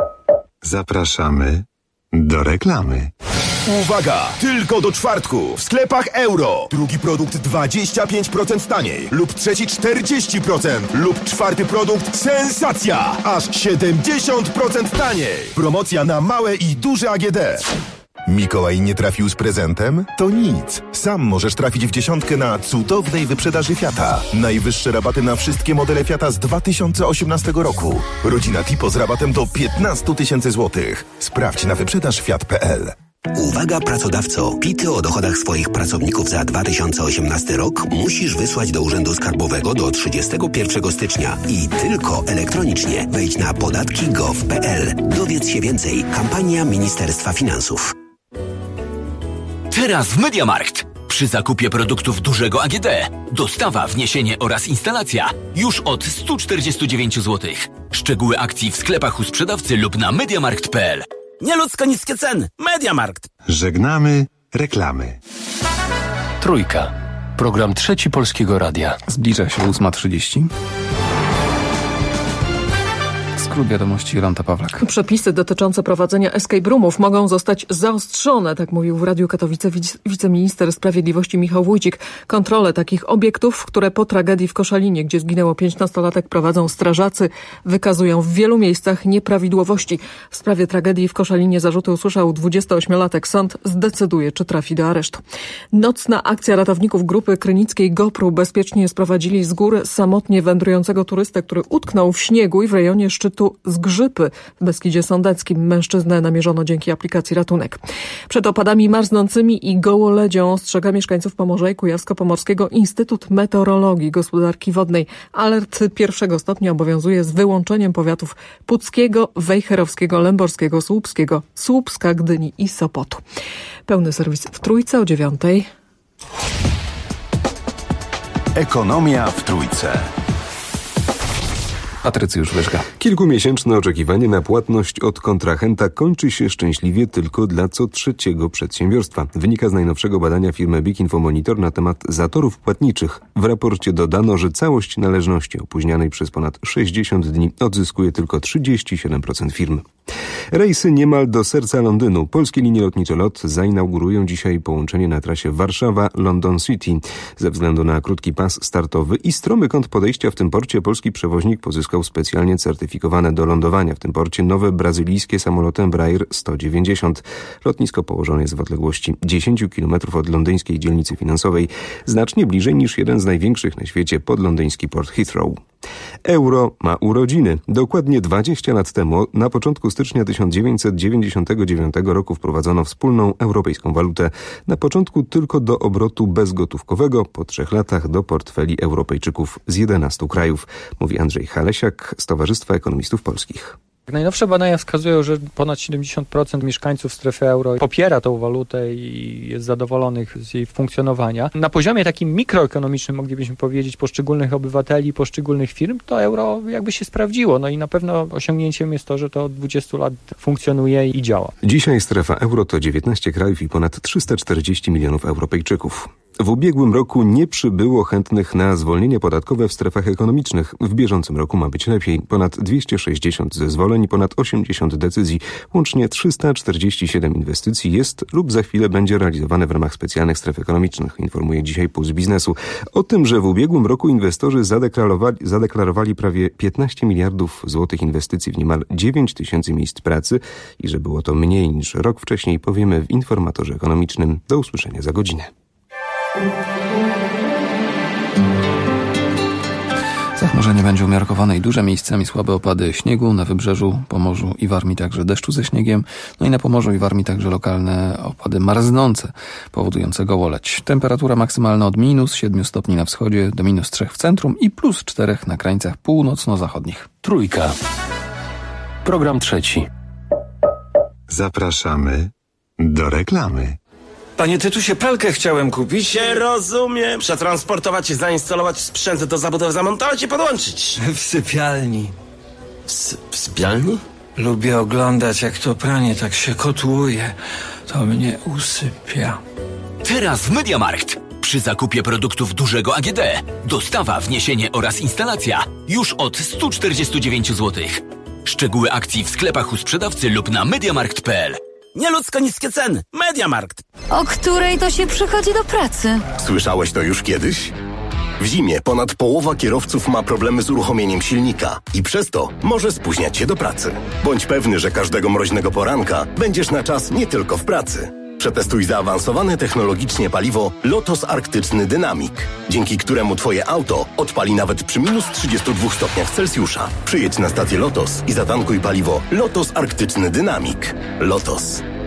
Zapraszamy do reklamy. Uwaga! Tylko do czwartku w sklepach Euro. Drugi produkt dwadzieścia pięć procent taniej lub trzeci czterdzieści procent lub czwarty produkt sensacja! Aż siedemdziesiąt procent taniej. Promocja na małe i duże A G D. Mikołaj nie trafił z prezentem? To nic. Sam możesz trafić w dziesiątkę na cudownej wyprzedaży Fiata. Najwyższe rabaty na wszystkie modele Fiata z dwa tysiące osiemnastego roku. Rodzina Tipo z rabatem do piętnaście tysięcy złotych. Sprawdź na wyprzedaż fiat kropka p l. Uwaga pracodawco, pity o dochodach swoich pracowników za dwa tysiące osiemnasty rok musisz wysłać do Urzędu Skarbowego do trzydziestego pierwszego stycznia i tylko elektronicznie. Wejdź na podatki kropka gov kropka p l. Dowiedz się więcej. Kampania Ministerstwa Finansów. Teraz w MediaMarkt. Przy zakupie produktów dużego A G D dostawa, wniesienie oraz instalacja już od sto czterdzieści dziewięć złotych. Szczegóły akcji w sklepach u sprzedawcy lub na mediamarkt kropka p l. Nieludzko niskie ceny. MediaMarkt. Żegnamy reklamy. Trójka. Program Trzeci Polskiego Radia. Zbliża się ósma trzydzieści. Skrót wiadomości Jolanta Pawlak. Przepisy dotyczące prowadzenia escape roomów mogą zostać zaostrzone, tak mówił w Radiu Katowice wic- wiceminister sprawiedliwości Michał Wójcik. Kontrole takich obiektów, które po tragedii w Koszalinie, gdzie zginęło pięć nastolatek, prowadzą strażacy, wykazują w wielu miejscach nieprawidłowości. W sprawie tragedii w Koszalinie zarzuty usłyszał dwudziestoośmiolatek. Sąd zdecyduje, czy trafi do aresztu. Nocna akcja ratowników grupy krynickiej GoPro bezpiecznie sprowadzili z gór samotnie wędrującego turystę, który utknął w śniegu i w rejonie szczytu Zgrzypy w Beskidzie Sądeckim. Mężczyznę namierzono dzięki aplikacji Ratunek. Przed opadami marznącymi i gołoledzią ostrzega mieszkańców Pomorza i Kujawsko-Pomorskiego Instytut Meteorologii i Gospodarki Wodnej. Alert pierwszego stopnia obowiązuje z wyłączeniem powiatów puckiego, wejherowskiego, lęborskiego, słupskiego, Słupska, Gdyni i Sopotu. Pełny serwis w Trójce o dziewiątej. Ekonomia w Trójce. Patrycjusz Wyżga. Kilkumiesięczne oczekiwanie na płatność od kontrahenta kończy się szczęśliwie tylko dla co trzeciego przedsiębiorstwa. Wynika z najnowszego badania firmy Big Info Monitor na temat zatorów płatniczych. W raporcie dodano, że całość należności opóźnianej przez ponad sześćdziesiąt dni odzyskuje tylko trzydzieści siedem procent firm. Rejsy niemal do serca Londynu. Polskie linie lotnicze L O T zainaugurują dzisiaj połączenie na trasie Warszawa-London City. Ze względu na krótki pas startowy i stromy kąt podejścia w tym porcie polski przewoźnik pozyskał specjalnie certyfikowane do lądowania w tym porcie nowe brazylijskie samoloty Embraer sto dziewięćdziesiąt. Lotnisko położone jest w odległości dziesięć kilometrów od londyńskiej dzielnicy finansowej, znacznie bliżej niż jeden z największych na świecie podlondyński port Heathrow. Euro ma urodziny. Dokładnie dwadzieścia lat temu, na początku stycznia tysiąc dziewięćset dziewięćdziesiątego dziewiątego roku wprowadzono wspólną europejską walutę. Na początku tylko do obrotu bezgotówkowego, po trzech latach do portfeli Europejczyków z jedenastu krajów, mówi Andrzej Halesiak z Towarzystwa Ekonomistów Polskich. Najnowsze badania wskazują, że ponad siedemdziesiąt procent mieszkańców strefy euro popiera tą walutę i jest zadowolonych z jej funkcjonowania. Na poziomie takim mikroekonomicznym moglibyśmy powiedzieć poszczególnych obywateli, poszczególnych firm, to euro jakby się sprawdziło. No i na pewno osiągnięciem jest to, że to od dwudziestu lat funkcjonuje i działa. Dzisiaj strefa euro to dziewiętnaście krajów i ponad trzysta czterdzieści milionów Europejczyków. W ubiegłym roku nie przybyło chętnych na zwolnienie podatkowe w strefach ekonomicznych. W bieżącym roku ma być lepiej. Ponad dwieście sześćdziesiąt zezwoleń i ponad osiemdziesiąt decyzji. Łącznie trzysta czterdzieści siedem inwestycji jest lub za chwilę będzie realizowane w ramach specjalnych stref ekonomicznych, informuje dzisiaj Puls Biznesu. O tym, że w ubiegłym roku inwestorzy zadeklarowali, zadeklarowali prawie piętnaście miliardów złotych inwestycji w niemal dziewięć tysięcy miejsc pracy i że było to mniej niż rok wcześniej, powiemy w Informatorze Ekonomicznym. Do usłyszenia za godzinę. Zachmurzenie będzie umiarkowane i duże, miejscami słabe opady śniegu, na wybrzeżu, Pomorzu i Warmii także deszczu ze śniegiem, no i na Pomorzu i Warmii także lokalne opady marznące, powodujące gołoleć. Temperatura maksymalna od minus siedmiu stopni na wschodzie do minus trzech w centrum i plus czterech na krańcach północno-zachodnich. Trójka. Program trzeci. Zapraszamy do reklamy. Panie Tytusie, pralkę chciałem kupić. Się rozumiem. Przetransportować i zainstalować sprzęt do zabudowy, zamontować i podłączyć. W sypialni. W, sy- w sypialni? Lubię oglądać, jak to pranie tak się kotłuje. To mnie usypia. Teraz w MediaMarkt. Przy zakupie produktów dużego A G D dostawa, wniesienie oraz instalacja już od sto czterdzieści dziewięć złotych. Szczegóły akcji w sklepach u sprzedawcy lub na mediamarkt kropka p l. Nieludzko niskie ceny. MediaMarkt. O której to się przychodzi do pracy? Słyszałeś to już kiedyś? W zimie ponad połowa kierowców ma problemy z uruchomieniem silnika i przez to może spóźniać się do pracy. Bądź pewny, że każdego mroźnego poranka będziesz na czas nie tylko w pracy. Przetestuj zaawansowane technologicznie paliwo Lotos Arktyczny Dynamik, dzięki któremu twoje auto odpali nawet przy minus trzydziestu dwóch stopniach Celsjusza. Przyjedź na stację Lotos i zatankuj paliwo Lotos Arktyczny Dynamik. Lotos.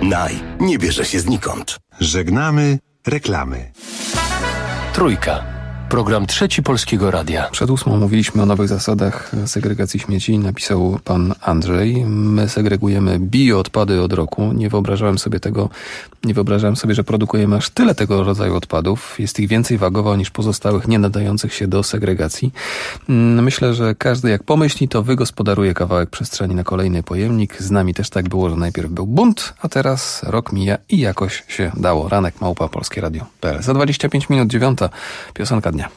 Naj nie bierze się znikąd. Żegnamy reklamy. Trójka. Program Trzeci Polskiego Radia. Przed ósmą mówiliśmy o nowych zasadach segregacji śmieci. Napisał pan Andrzej. My segregujemy bioodpady od roku. Nie wyobrażałem sobie tego, nie wyobrażałem sobie, że produkujemy aż tyle tego rodzaju odpadów. Jest ich więcej wagowo niż pozostałych nie nadających się do segregacji. Myślę, że każdy jak pomyśli, to wygospodaruje kawałek przestrzeni na kolejny pojemnik. Z nami też tak było, że najpierw był bunt, a teraz rok mija i jakoś się dało. Ranek małpa polskie radio kropka p l. Za dwadzieścia pięć minut dziewiąta. Piosenka dnia.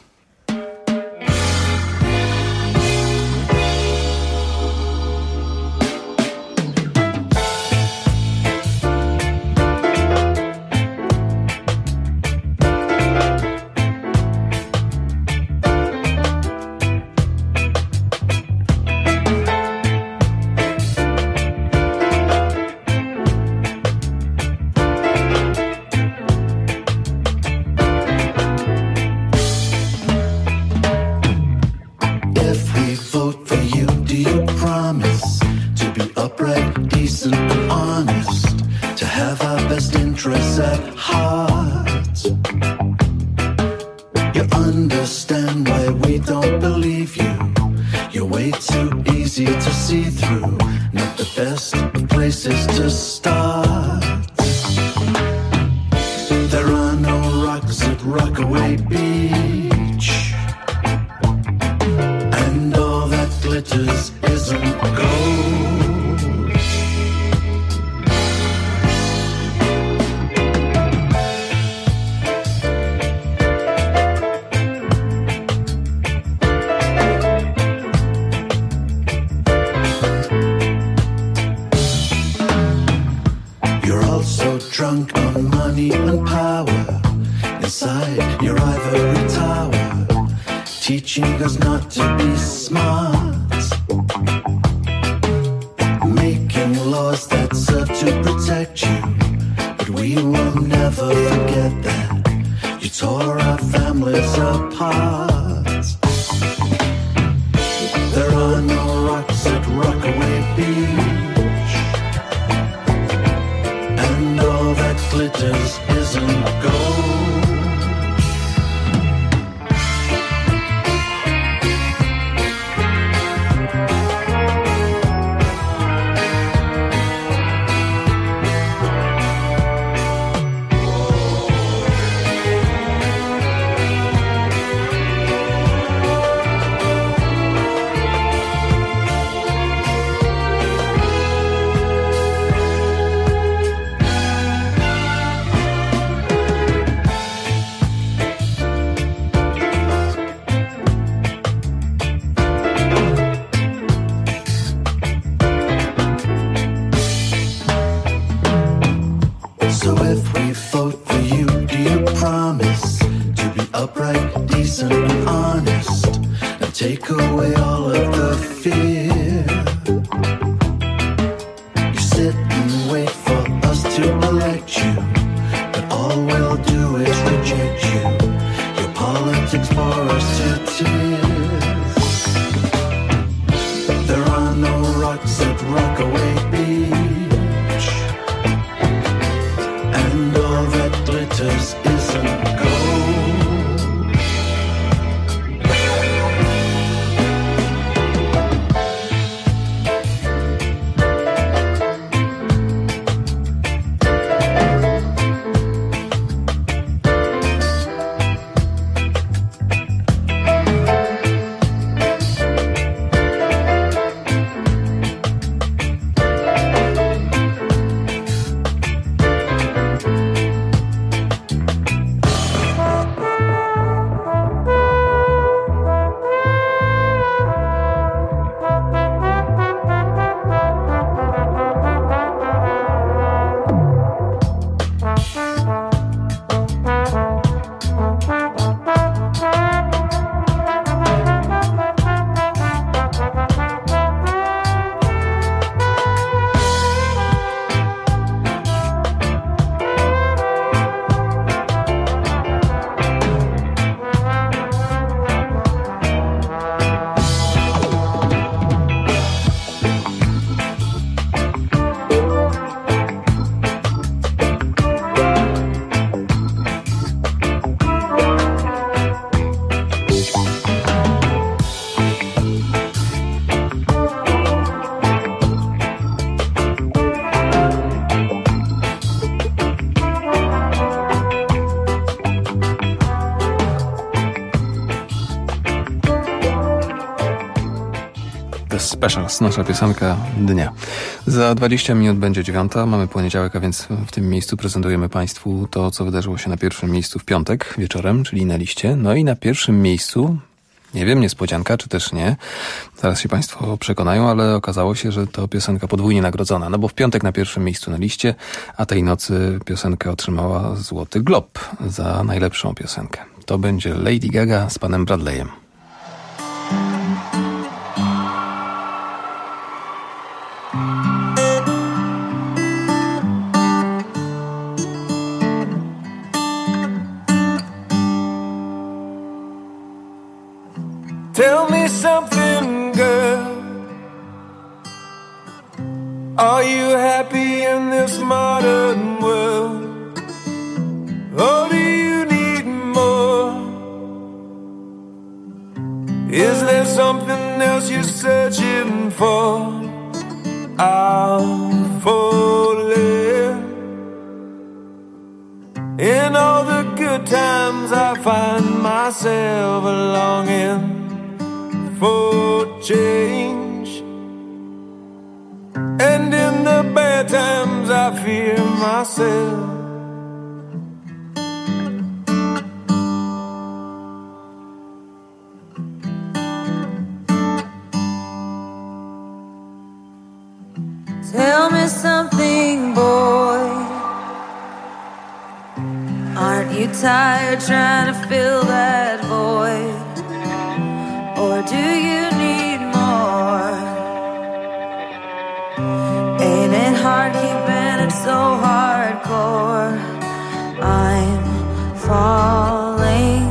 The Specials, nasza piosenka dnia. Za dwadzieścia minut będzie dziewiąta, mamy poniedziałek, a więc w tym miejscu prezentujemy Państwu to, co wydarzyło się na pierwszym miejscu w piątek wieczorem, czyli na liście. No i na pierwszym miejscu, nie wiem, niespodzianka, czy też nie, zaraz się Państwo przekonają, ale okazało się, że to piosenka podwójnie nagrodzona, no bo w piątek na pierwszym miejscu na liście, a tej nocy piosenkę otrzymała Złoty Glob za najlepszą piosenkę. To będzie Lady Gaga z panem Bradleyem. Tell me something, girl. Are you happy in this modern world? Or do you need more? Is there something else you're searching for? I'm falling. In all the good times I find myself longing for change, and in the bad times I fear myself. Tell me something, boy. Aren't you tired trying to fill that void? Or do you need more? Ain't it hard keeping it so hardcore? I'm falling.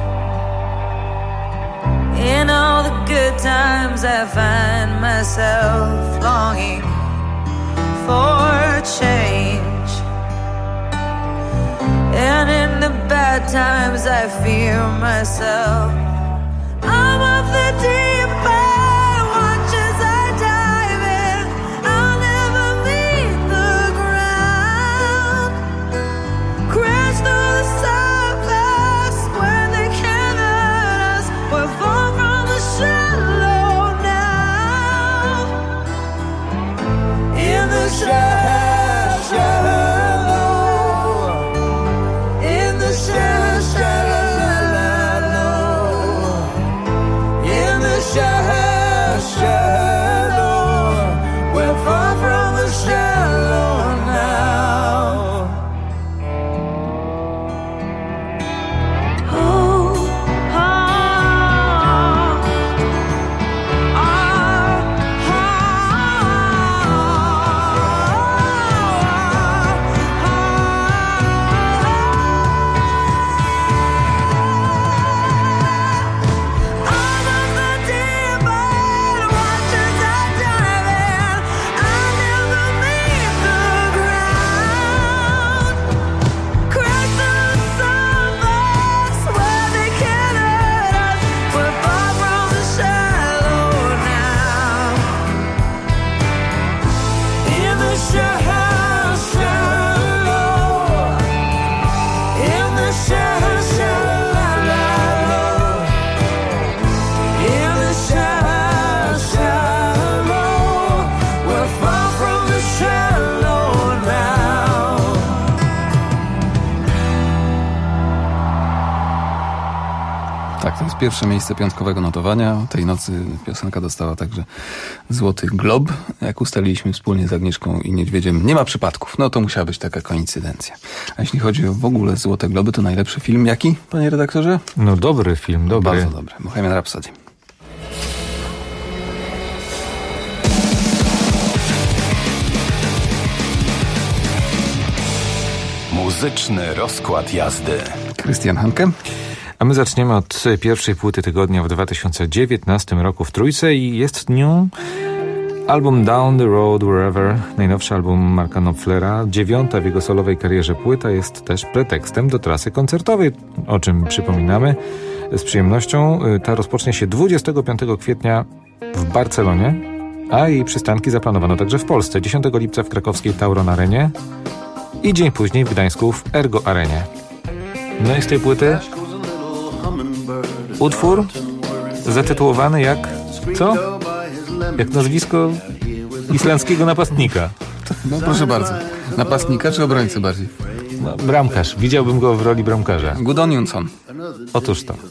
In all the good times I find myself longing for change, and in the bad times I fear myself. I'm of the deep end, watch as I dive in. I'll never meet the ground. Crash through the surface where they can't hurt us. We're far from the shallow now. In the shallow, shallow. In the shallow, shallow. Shallow, shallow, we're far from the shallow now. Oh, oh, Tak, to jest pierwsze miejsce piątkowego notowania. Tej nocy piosenka dostała także Złoty Glob. Jak ustaliliśmy wspólnie z Agnieszką i Niedźwiedziem, nie ma przypadków. No to musiała być taka koincydencja. A jeśli chodzi o w ogóle Złote Globy, to najlepszy film jaki, panie redaktorze? No dobry film, dobry. Bardzo dobry. Bohemian Rhapsody. Muzyczny rozkład jazdy. Krystian Hanke. A my zaczniemy od pierwszej płyty tygodnia w dwa tysiące dziewiętnastym roku w Trójce i jest nią album Down the Road Wherever, najnowszy album Marka Knopflera. Dziewiąta w jego solowej karierze płyta jest też pretekstem do trasy koncertowej, o czym przypominamy z przyjemnością. Ta rozpocznie się dwudziestego piątego kwietnia w Barcelonie, a jej przystanki zaplanowano także w Polsce. dziesiątego lipca w krakowskiej Tauron Arenie i dzień później w Gdańsku w Ergo Arenie. No i z tej płyty utwór zatytułowany jak co? Jak nazwisko islandzkiego napastnika. No proszę bardzo. Napastnika czy obrońcy bardziej? No, bramkarz. Widziałbym go w roli bramkarza. Gudoniusson. Otóż to.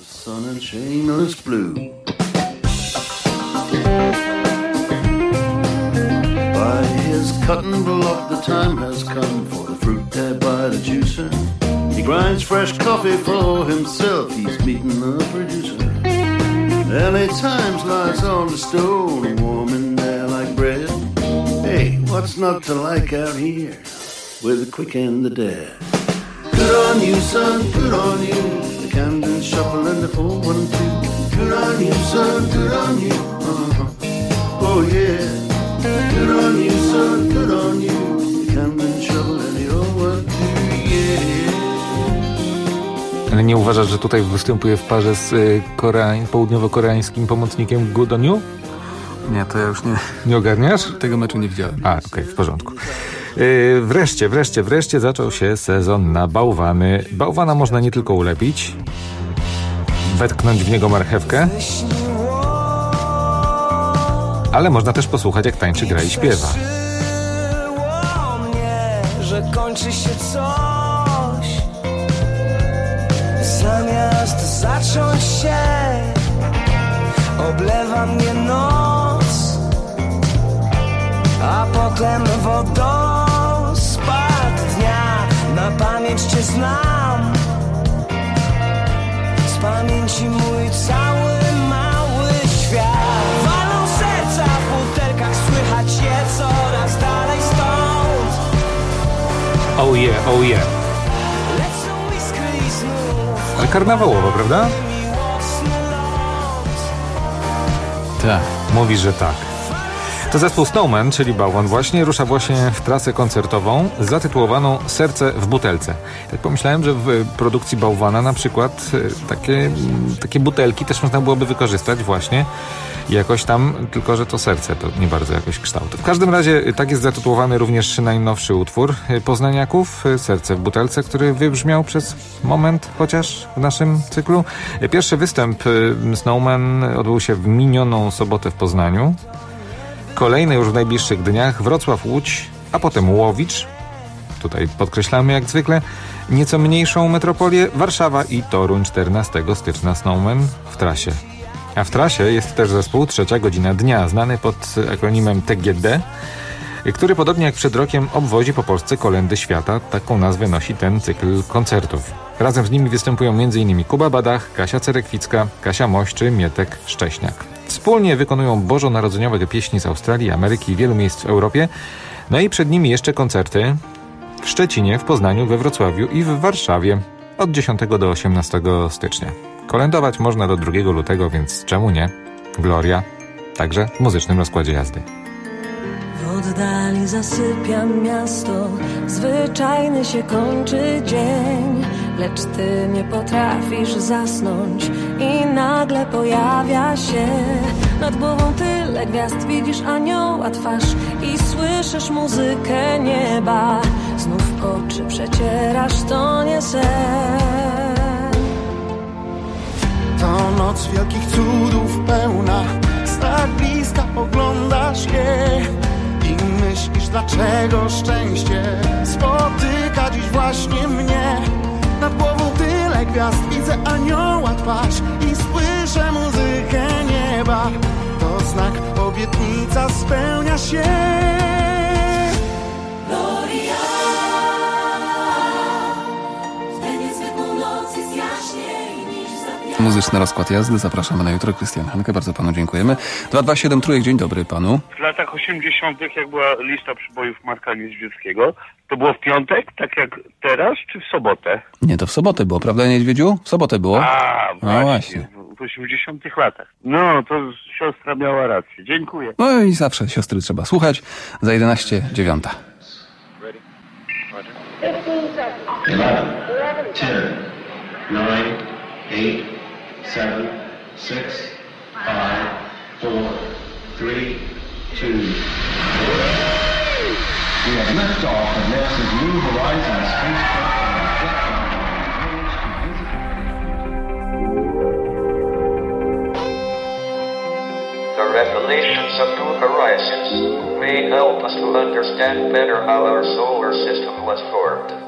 Cutting block, the time has come for the fruit there by the juicer. He grinds fresh coffee for himself, he's meeting the producer. L A Times lies on the stone, warm in there like bread. Hey, what's not to like out here with the quick and the dead? Good on you, son, good on you. The Camden Shuffle and the four one two. Good on you, son, good on you. Uh-huh. Oh yeah. Good on you, son, good on you. The Camden Shuffle and the four one two, yeah. Ale nie uważasz, że tutaj występuje w parze z Koreań, południowo-koreańskim pomocnikiem Good on you? Nie, to ja już nie... Nie ogarniasz? Tego meczu nie widziałem. A, okej, okay, w porządku. Yy, wreszcie, wreszcie, wreszcie zaczął się sezon na bałwany. Bałwana można nie tylko ulepić, wetknąć w niego marchewkę, ale można też posłuchać, jak tańczy, gra i śpiewa. Mnie, że kończy się coś, zamiast zacząć się, oblewa mnie noc, a potem wodospad dnia. Na pamięć cię znam, z pamięci mój cały mały świat. Walą serca w butelkach, słychać je coraz dalej stąd. Oh yeah, oh yeah. Lecą iskry i znów. Ale karnawałowo, prawda? Tak. Mówi, że tak. To zespół Snowman, czyli Bałwan właśnie, rusza właśnie w trasę koncertową zatytułowaną Serce w butelce. Tak pomyślałem, że w produkcji Bałwana na przykład takie, takie butelki też można byłoby wykorzystać właśnie jakoś tam, tylko że to serce to nie bardzo jakoś kształt. W każdym razie tak jest zatytułowany również najnowszy utwór Poznaniaków, Serce w butelce, który wybrzmiał przez moment chociaż w naszym cyklu. Pierwszy występ Snowman odbył się w minioną sobotę w Poznaniu. Kolejne już w najbliższych dniach Wrocław, Łódź, a potem Łowicz. Tutaj podkreślamy jak zwykle nieco mniejszą metropolię Warszawa i Toruń. czternastego stycznia Snowman w trasie. A w trasie jest też zespół Trzecia Godzina Dnia, znany pod akronimem T G D, który podobnie jak przed rokiem obwozi po Polsce kolędy świata. Taką nazwę nosi ten cykl koncertów. Razem z nimi występują m.in. Kuba Badach, Kasia Cerekwicka, Kasia Moś czy Mietek Szcześniak. Wspólnie wykonują bożonarodzeniowe pieśni z Australii, Ameryki i wielu miejsc w Europie. No i przed nimi jeszcze koncerty w Szczecinie, w Poznaniu, we Wrocławiu i w Warszawie od dziesiątego do osiemnastego stycznia. Kolędować można do drugiego lutego, więc czemu nie? Gloria, także w muzycznym rozkładzie jazdy. W oddali zasypiam miasto, zwyczajny się kończy dzień, lecz ty nie potrafisz zasnąć i nagle pojawia się nad głową tyle gwiazd, widzisz anioła twarz i słyszysz muzykę nieba. Znów oczy przecierasz, to nie sen. To noc wielkich cudów pełna, z tak bliska oglądasz je i myślisz, dlaczego szczęście spotyka dziś właśnie mnie. Nad głową tyle gwiazd, widzę anioła twarz i słyszę muzykę nieba. To znak, obietnica spełnia się. Gloria, w tę niezwykłą noc jest jaśniej niż za dnia. Muzyczny rozkład jazdy. Zapraszamy na jutro. Krystian Hanke, bardzo panu dziękujemy. dwa dwa siedem Trójek, dzień dobry panu. W latach osiemdziesiątych, jak była lista przybojów Marka Niedźwieckiego, to było w piątek, tak jak teraz, czy w sobotę? Nie, to w sobotę było, prawda, Niedźwiedziu? W sobotę było. A, właśnie, no właśnie. W osiemdziesiątych latach. No, to siostra miała rację. Dziękuję. No i zawsze siostry trzeba słuchać. Za jedenaście dziewiąta. eleven, ten, nine, eight, seven, six, five, four, three, two. We have liftoff of NASA's New Horizons spacecraft. The revelations of new horizons may help us to understand better how our solar system was formed.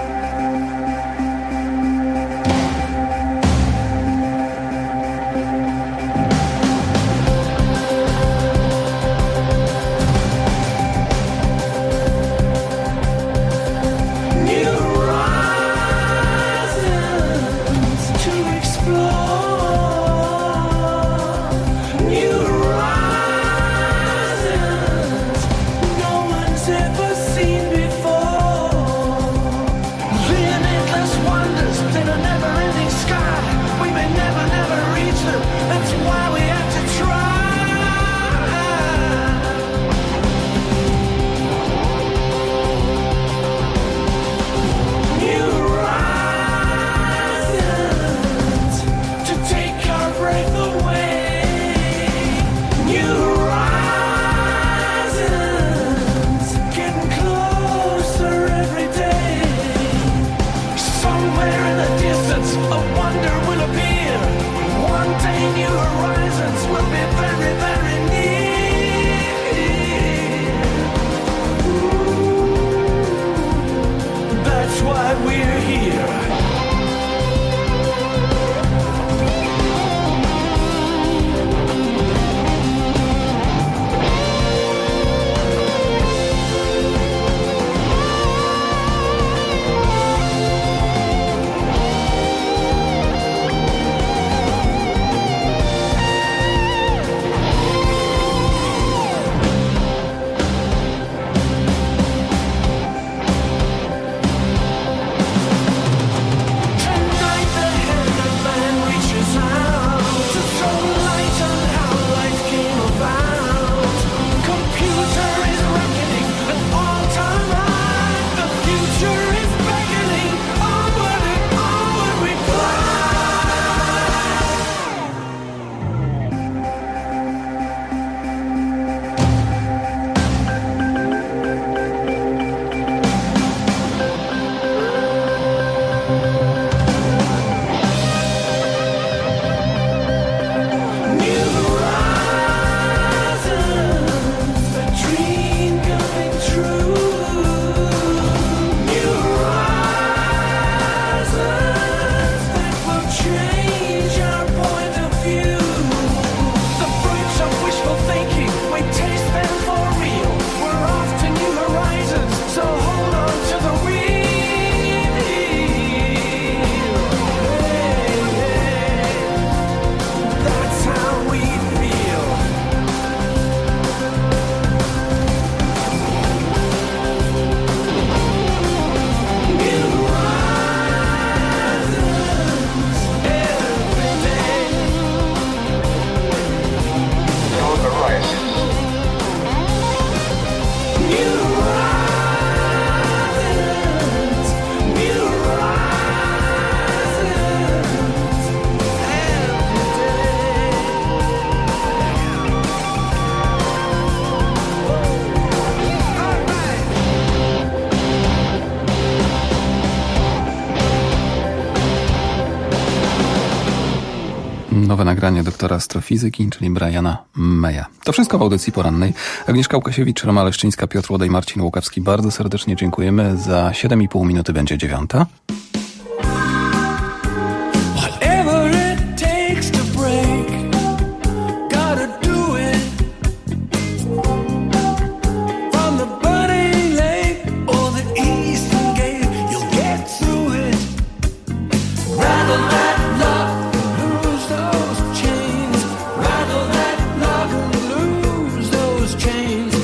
Nowe nagranie doktora astrofizyki, czyli Briana Maya. To wszystko w audycji porannej. Agnieszka Łukasiewicz, Roma Leszczyńska, Piotr Łodej, Marcin Łukawski. Bardzo serdecznie dziękujemy. Za siedem i pół minuty będzie dziewiąta.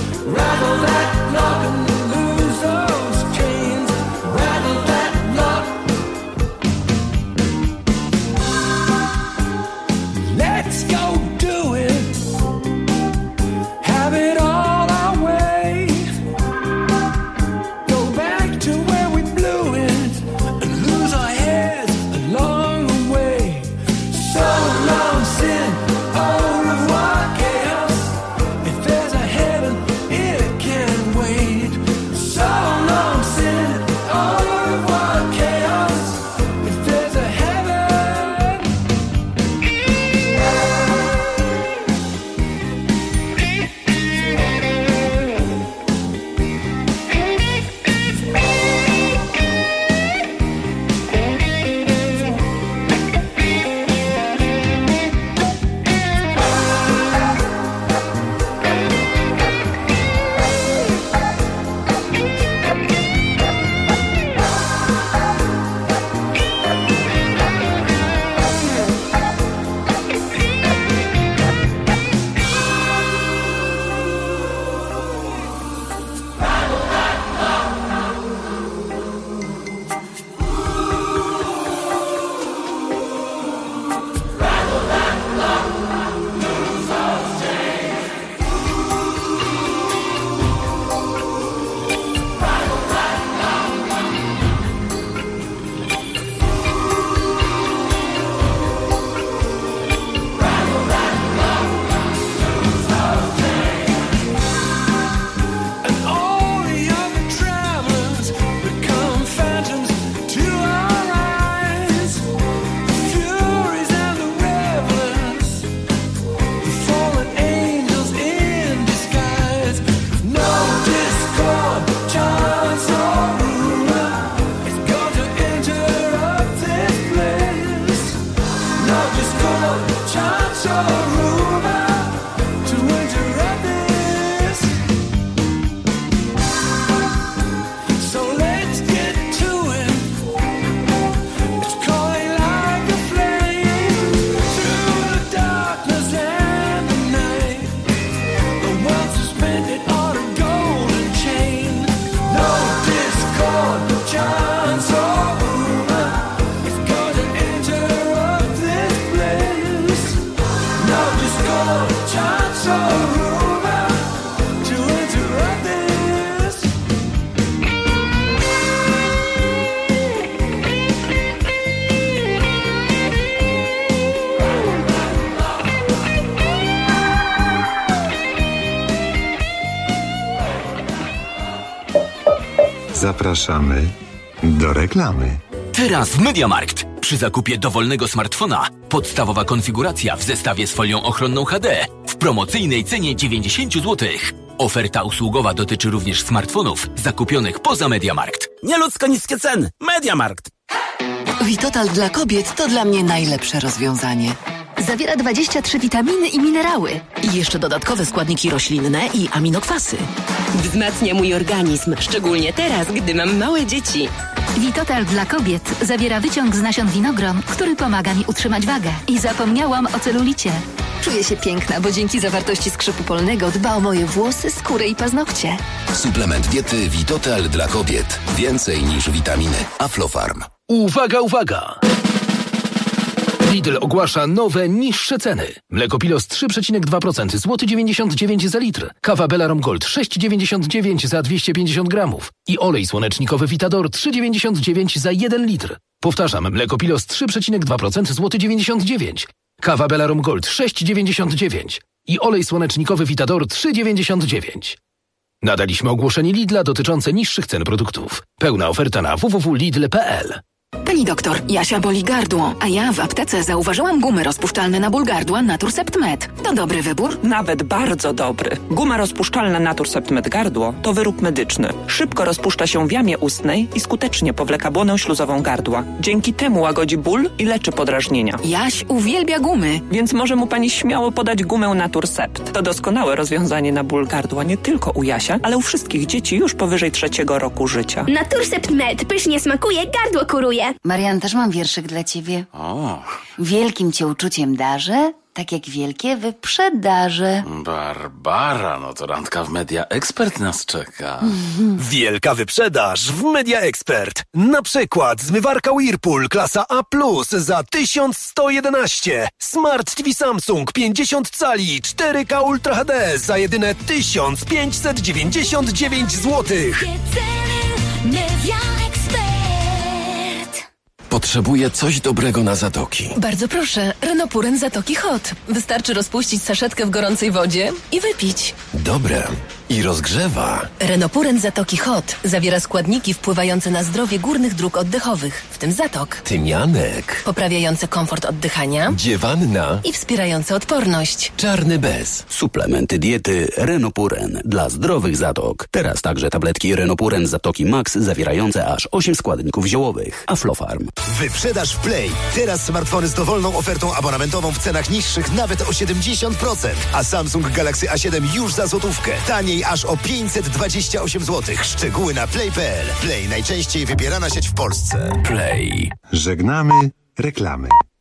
Rattle that lock and lose those chains. Rattle that lock Zapraszamy do reklamy. Teraz w MediaMarkt. Przy zakupie dowolnego smartfona podstawowa konfiguracja w zestawie z folią ochronną H D w promocyjnej cenie dziewięćdziesiąt złotych. Oferta usługowa dotyczy również smartfonów zakupionych poza MediaMarkt. Nieludzko niskie ceny. MediaMarkt. Vitotal dla kobiet to dla mnie najlepsze rozwiązanie. Zawiera dwadzieścia trzy witaminy i minerały. I jeszcze dodatkowe składniki roślinne i aminokwasy. Wzmacnia mój organizm, szczególnie teraz, gdy mam małe dzieci. Vitotal dla kobiet zawiera wyciąg z nasion winogron, który pomaga mi utrzymać wagę. I zapomniałam o celulicie. Czuję się piękna, bo dzięki zawartości skrzypu polnego dba o moje włosy, skórę i paznokcie. Suplement diety Vitotal dla kobiet. Więcej niż witaminy. Aflofarm. Uwaga, uwaga! Lidl ogłasza nowe, niższe ceny. Mleko Pilos trzy przecinek dwa procent, złoty dziewięćdziesiąt dziewięć za litr. Kawa Belarom Gold sześć dziewięćdziesiąt dziewięć za dwieście pięćdziesiąt gramów. I olej słonecznikowy Vitador trzy dziewięćdziesiąt dziewięć za jeden litr. Powtarzam, mleko Pilos trzy przecinek dwa procent, złoty dziewięćdziesiąt dziewięć. Kawa Belarom Gold sześć dziewięćdziesiąt dziewięć. I olej słonecznikowy Vitador trzy dziewięćdziesiąt dziewięć. Nadaliśmy ogłoszenie Lidla dotyczące niższych cen produktów. Pełna oferta na w w w kropka lidl kropka p l. Pani doktor, Jasia boli gardło, a ja w aptece zauważyłam gumy rozpuszczalne na ból gardła Naturcept Med. To dobry wybór? Nawet bardzo dobry. Guma rozpuszczalna Naturcept Med gardło to wyrób medyczny. Szybko rozpuszcza się w jamie ustnej i skutecznie powleka błonę śluzową gardła. Dzięki temu łagodzi ból i leczy podrażnienia. Jaś uwielbia gumy. Więc może mu pani śmiało podać gumę Naturcept. To doskonałe rozwiązanie na ból gardła nie tylko u Jasia, ale u wszystkich dzieci już powyżej trzeciego roku życia. Naturcept Med pysznie smakuje, gardło kuruje. Marian, też mam wierszyk dla ciebie. O. Wielkim cię uczuciem darzę, tak jak wielkie wyprzedaże. Barbara, no to randka w Media Expert nas czeka. Wielka wyprzedaż w Media Expert. Na przykład zmywarka Whirlpool klasa A plus za tysiąc sto jedenaście. Smart T V Samsung pięćdziesiąt cali cztery K Ultra H D za jedyne tysiąc pięćset dziewięćdziesiąt dziewięć złotych. Media Expert. Potrzebuję coś dobrego na zatoki. Bardzo proszę, Renopuren Zatoki Hot. Wystarczy rozpuścić saszetkę w gorącej wodzie i wypić. Dobre. I rozgrzewa. Renopuren Zatoki Hot zawiera składniki wpływające na zdrowie górnych dróg oddechowych, w tym zatok. Tymianek. Poprawiające komfort oddychania. Dziewanna. I wspierające odporność. Czarny bez. Suplementy diety Renopuren dla zdrowych zatok. Teraz także tabletki Renopuren Zatoki Max zawierające aż osiem składników ziołowych. Aflofarm. Wyprzedaż w Play. Teraz smartfony z dowolną ofertą abonamentową w cenach niższych nawet o siedemdziesiąt procent. A Samsung Galaxy A siedem już za złotówkę. Taniej aż o pięćset dwadzieścia osiem złotych. Szczegóły na play kropka p l. Play, najczęściej wybierana sieć w Polsce. Play. Żegnamy reklamy.